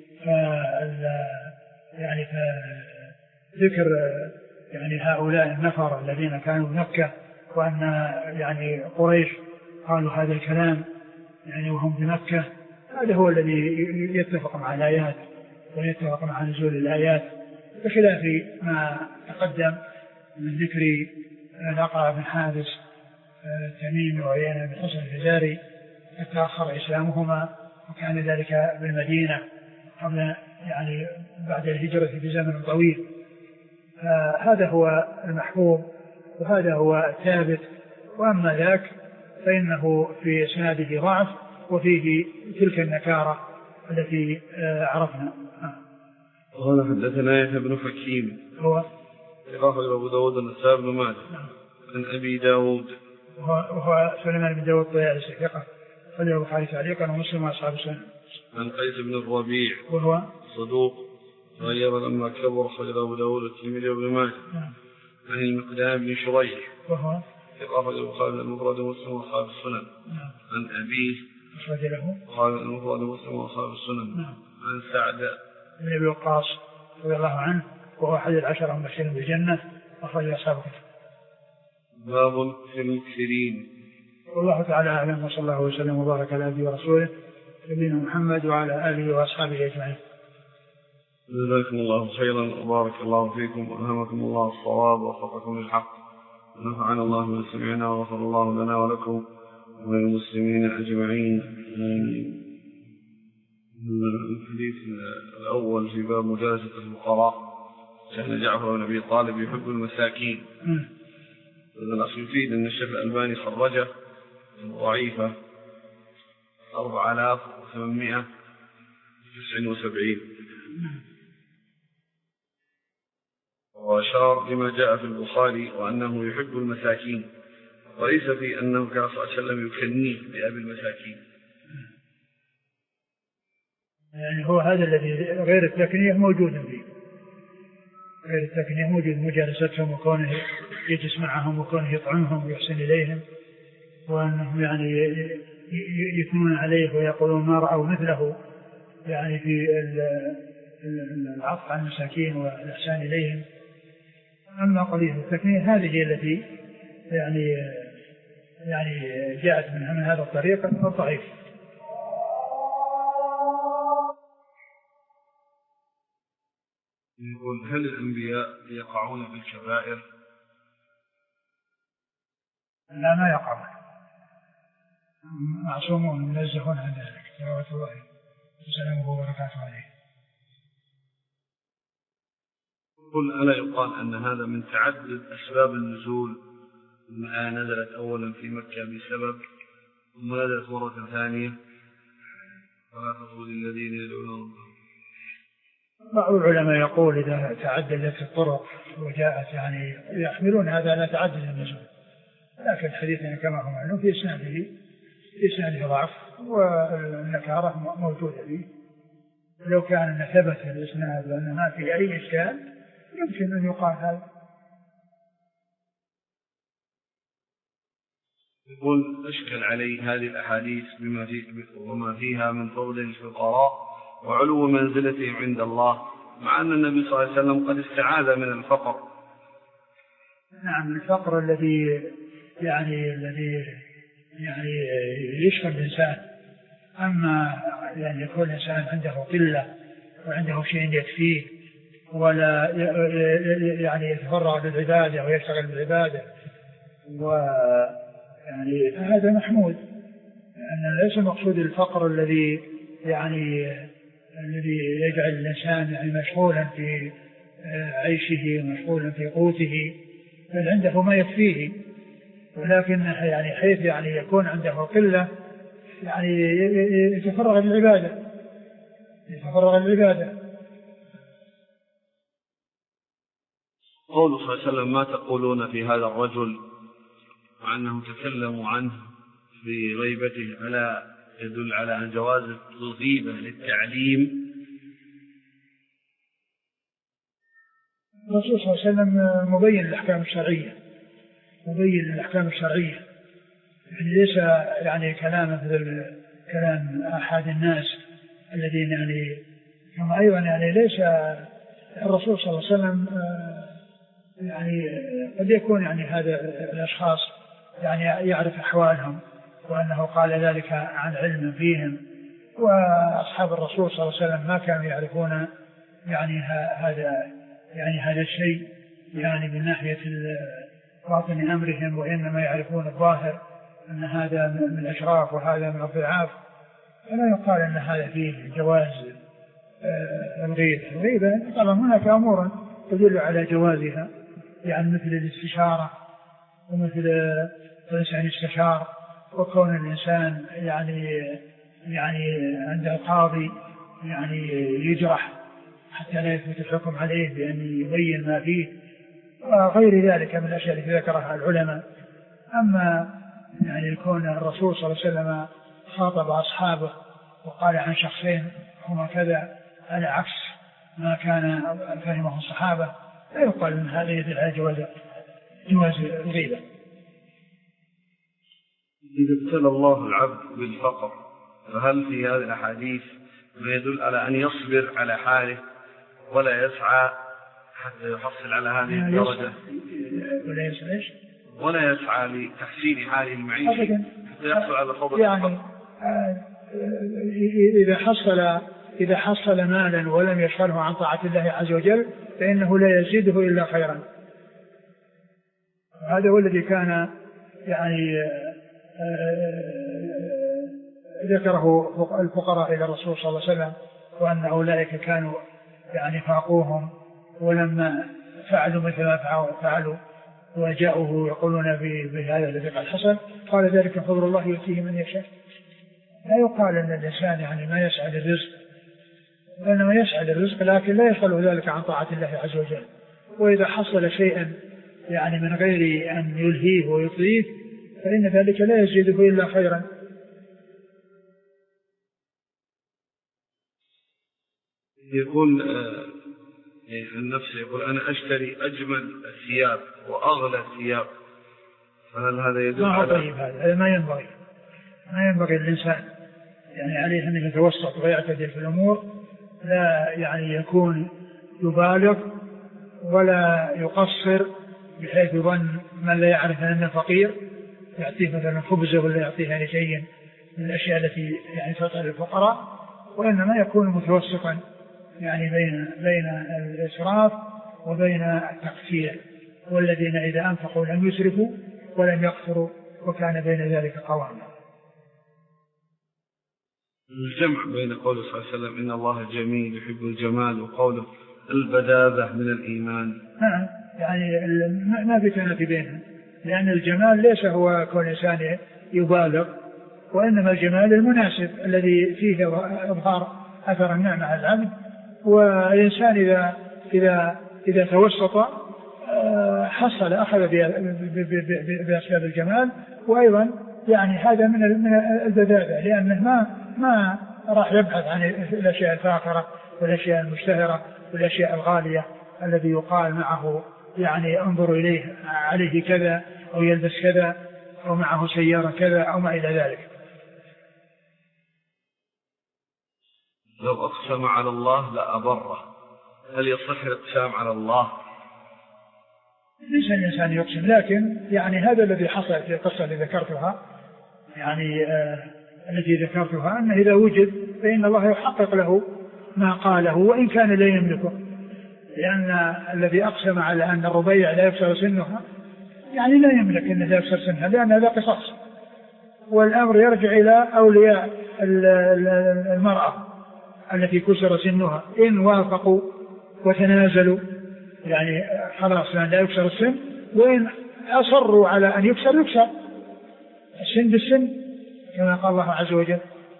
يعني فذكر يعني هؤلاء النفر الذين كانوا بمكة وأن يعني قريش قالوا هذا الكلام يعني وهم بمكة، هذا هو الذي يتفق مع الآيات ويتفق مع نزول الآيات، بخلاف ما تقدم من ذكر الأقرع بن حابس تميم وعيينة بن حصن الفزاري تأخر إسلامهما وكان ذلك بالمدينة قبل يعني بعد الهجرة بزمن طويل. هذا هو المحفوظ وهذا هو الثابت، وأما ذاك فإنه في إسناده ضعف وفيه تلك النكارة التي عرفنا. قال حدثنا يحيى بن حكيم هو أخرج أبو داود النسائي بن ماجه عن أبي داود وهو سليمان بن داود الطيالسي ثقة أخرجه البخاري تعليقا ومسلم وأصحاب السنن. عن قيس بن الربيع وهو صدوق غير لما كبر أخرج أبو داود والترمذي وابن ماجه. عن المقدام بن شريح وهو أخرج البخاري المفرد ومسلم وأصحاب السنن. عن أبيه أخرج له قال المفرد ومسلم وأصحاب السنن. عن سعد بن أبي وقاص رضي الله عنه وهو أحد العشرة المبشرين بالجنة أخرج أصحابه. باب في المكثرين. والله تعالى أعلم، وصلى الله وسلم وبارك على عبده ورسوله نبينا محمد وعلى آله وأصحابه أجمعين. جزاكم الله خيرا وبارك الله فيكم وألهمكم الله الصواب ووفقكم للحق ونفعنا الله بما سمعنا وغفر الله لنا ولكم وللمسلمين أجمعين. الحديث الأول في باب مجالسة الفقراء كان جعفر بن أبي طالب يحب المساكين. هذا الأصل يفيد أن الشيخ الألباني خرجه ضعيفة أربعة آلاف وثمانمائة وتسعة وسبعين، وأشار لما جاء في البخاري وأنه يحب المساكين وليس في أنه كان صلى الله عليه وسلم يكنيه بأبي المساكين. يعني هو هذا الذي غير التكنية موجود فيه، غير التكنية موجود مجالستهم وكونه يجلس معهم وكونه يطعمهم ويحسن إليهم وأنهم يعني يثنون عليه ويقولون ما رأوا مثله يعني في العطف عن المساكين والإحسان إليهم. أما قضية التكنية هذه هي التي يعني يعني جاءت من هذا الطريق الضعيف. يقول هل الأنبياء يقعون بالكبائر؟ لا، ما يقعون، معصومون منزهون عن ذلك صلوات الله وسلامه وبركاته عليه. قل ألا يقال أن هذا من تعدد أسباب النزول، الآية نزلت أولا في مكة بسبب ثم نزلت مرة ثانية ولا تطرد الذين يدعون ربهم. بعض العلماء يقول إذا تعددت الطرق وجاءت يعني يحملون هذا على تعدد النزول، لكن حديثنا كما هو معلوم في إسناده في إسناده ضعف والنكارة موجودة فيه. لو كان ثبت الإسناد وأن ما في أي إشكال يمكن أن يقال هذا. يقول أشكل علي هذه الأحاديث بما في وما فيها من فضل الفقراء وعلو منزلتهم عند الله، مع أن النبي صلى الله عليه وسلم قد استعاذ من الفقر. نعم، الفقر الذي يعني الذي يعني يشغل الإنسان. أما يعني يكون الإنسان عنده قلة وعنده شيء يكفيه ولا يعني يتفرغ للعبادة ويشتغل بالعبادة ويعني هذا محمود، لأن ليس مقصود الفقر الذي يعني الذي يجعل الإنسان يعني مشغولا في عيشه ومشغولا في قوته، بل عنده ما يكفيه، ولكن يعني حيث يعني يكون عنده قلة يعني يتفرغ للعبادة يتفرغ للعبادة. قوله صلى الله عليه وسلم ما تقولون في هذا الرجل، مع أنهم تكلموا عنه في غيبته، ألا يدل على جواز الغيبة للتعليم؟ الرسول صلى الله عليه وسلم مبين الأحكام الشرعية مبين الأحكام الشرعية يعني ليس يعني كلام مثل كلام أحد الناس الذين يعني هم أيضا يعني ليس الرسول صلى الله عليه وسلم يعني قد يكون يعني هذا الأشخاص يعني يعرف أحوالهم وأنه قال ذلك عن علم فيهم، وأصحاب الرسول صلى الله عليه وسلم ما كانوا يعرفون يعني هذا يعني هذا الشيء يعني من ناحية باطن أمرهم، وإنما يعرفون الظاهر أن هذا من الأشراف وهذا من الضعاف، فلا يقال أن هذا فيه جواز الغيبة. الغيبة طبعا هناك أمور تدل على جوازها، يعني مثل الاستشارة ومثل الإنسان يستشار، وكون الإنسان يعني يعني عند القاضي يعني يجرح حتى لا يثبت الحكم عليه بأن يبين ما فيه، وغير ذلك من الأشياء التي ذكرها العلماء. أما يعني يكون الرسول صلى الله عليه وسلم خاطب أصحابه وقال عن شخصين هما كذا على عكس ما كان فهمه الصحابة، لا يقال أن هذا يدل على جواز جواز الغيبة. إذا ابتلى الله العبد بالفقر، فهل في هذه الأحاديث ما يدل على أن يصبر على حاله ولا يسعى حتى يحصل على هذه الدرجة؟ ولا يسعى ولا يسعى لتحسين حاله المعيشي حتى يحصل على فضل يعني الفقر. إذا حصل إذا حصل مالا ولم يشغله عن طاعة الله عز وجل فإنه لا يزيده إلا خيرا. هذا هو الذي كان يعني ذكره الفقراء إلى الرسول صلى الله عليه وسلم، وأن أولئك كانوا يعني فاقوهم، ولما فعلوا مثل ما فعلوا وجاءوه يقولون بهذا الذي قد حصل قال ذلك فضل الله يؤتيه من يشاء. لا يقال أن الإنسان يعني ما يسعى للرزق، وإنما يسعى للرزق لكن لا يشغل ذلك عن طاعة الله عز وجل. وإذا حصل شيئا يعني من غير أن يلهيه ويطليه فإن ذلك لا يزيده إلا خيرا. يقول النفس يقول أنا أشتري أجمل الثياب وأغلى الثياب، فهل هذا يدل على طيب؟ هذا ما ينبغي ما ينبغي الإنسان يعني عليه أن يتوسط ويعتدل في الأمور، لا يعني يكون يبالغ ولا يقصر بحيث يظن من لا يعرف أنه فقير يعطيه مثلا خبزه ولا يعطيه يعني شيء من الأشياء التي يعني تطعم الفقراء، وإنما يكون متوسطا يعني بين بين الإسراف وبين التقصير، والذين إذا أنفقوا لم يسرفوا ولم يقصروا وكان بين ذلك قواما. الجمع بين قوله صلى الله عليه وسلم إن الله جميل يحب الجمال وقوله البذاذة من الإيمان، نعم يعني ما في تنافي بينهم، لأن الجمال ليس هو كون إنسان يبالغ، وإنما الجمال المناسب الذي فيه إظهار أثر النعمة على العبد. والإنسان إذا إذا إذا توسط حصل أخذ بأسباب الجمال، وأيضا يعني هذا من من البذاذة، لأنه ما ما راح يبحث عن الأشياء الفاخرة والأشياء المشتهرة والأشياء الغالية الذي يقال معه يعني انظر إليه عليه كذا أو يلبس كذا أو معه سيارة كذا أو ما إلى ذلك. لو أقسم على الله لأبره، هل يصح الإقسام على الله؟ ليس الإنسان يقسم، لكن يعني هذا الذي حصل في القصة التي ذكرتها يعني آه التي ذكرتها أنه إذا وجد فإن الله يحقق له ما قاله وإن كان لا يملكه، لأن الذي أقسم على أن الربيع لا يكسر سنها يعني لا يملك أن لا يكسر سنها، لأن هذا قصاص، والأمر يرجع إلى أولياء المرأة التي كسر سنها إن وافقوا وتنازلوا يعني خلاص لا يكسر السن، وإن أصروا على أن يكسر يكسر السن بالسن كما قال الله عز وجل.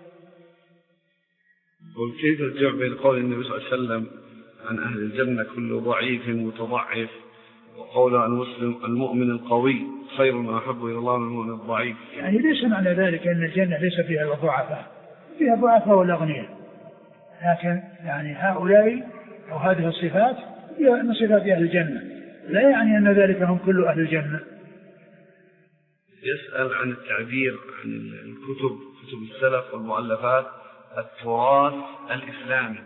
وكيف الجمع بين قول النبي صلى الله عليه وسلم عن أهل الجنة كل ضعيف متضعف وقول المسلم المؤمن القوي خير وأحب إلى الله من المؤمن الضعيف؟ يعني ليس معنى ذلك أن الجنة ليس فيها الضعفاء، فيها ضعفاء والأغنياء، لكن يعني هؤلاء أو هذه الصفات هي من صفات أهل الجنة، لا يعني أن ذلك هم كل أهل الجنة. يسأل عن التعبير عن الكتب كتب السلف والمؤلفات التراث الإسلامي.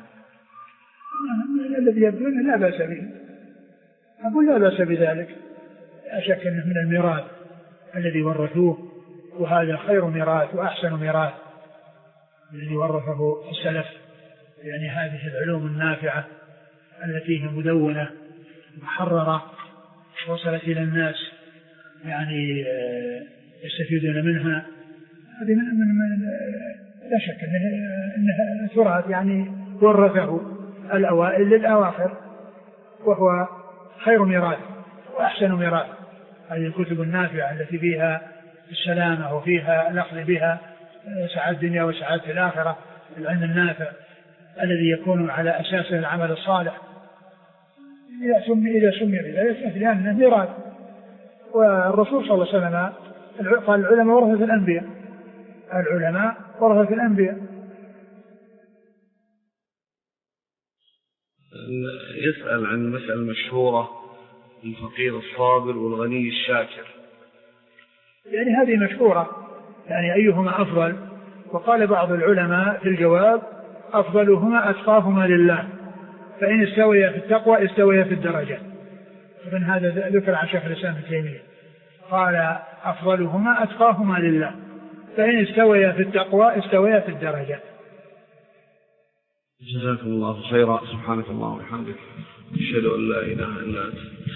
الذي يبدو لا بأس به، أقول لا بأس بذلك، لا شك أنه من الميراث الذي ورثوه، وهذا خير ميراث وأحسن ميراث الذي ورثه السلف، يعني هذه العلوم النافعة التي هي مدونة محررة وصلت إلى الناس يعني يستفيدون منها، هذه من, من, من لا شك أنها تراث يعني ورثه الأوائل للأواخر، وهو خير ميراث وأحسن ميراث. هذه الكتب النافعة التي فيها السلامة وفيها الأخذ بها سعادة الدنيا وسعادة الآخرة، العلم النافع الذي يكون على أساس العمل الصالح، إذا سمي إذا سمي بذلك لأنه ميراث. والرسول صلى الله عليه وسلم قال العلماء ورثة الأنبياء، العلماء ورثة الأنبياء. يسأل عن المسألة المشهورة الفقير الصابر والغني الشاكر. يعني هذه مشهورة، يعني أيهما أفضل؟ وقال بعض العلماء في الجواب أفضلهما أتقاهما لله، فإن استويا في التقوى استويا في الدرجة. فمن هذا ذكر عن شيخ الإسلام ابن تيمية، قال أفضلهما أتقاهما لله، فإن استويا في التقوى استويا في الدرجة. جزاكم الله خيرا، سبحانك اللهم وبحمدك، أشهد أن لا إله إلا أنت.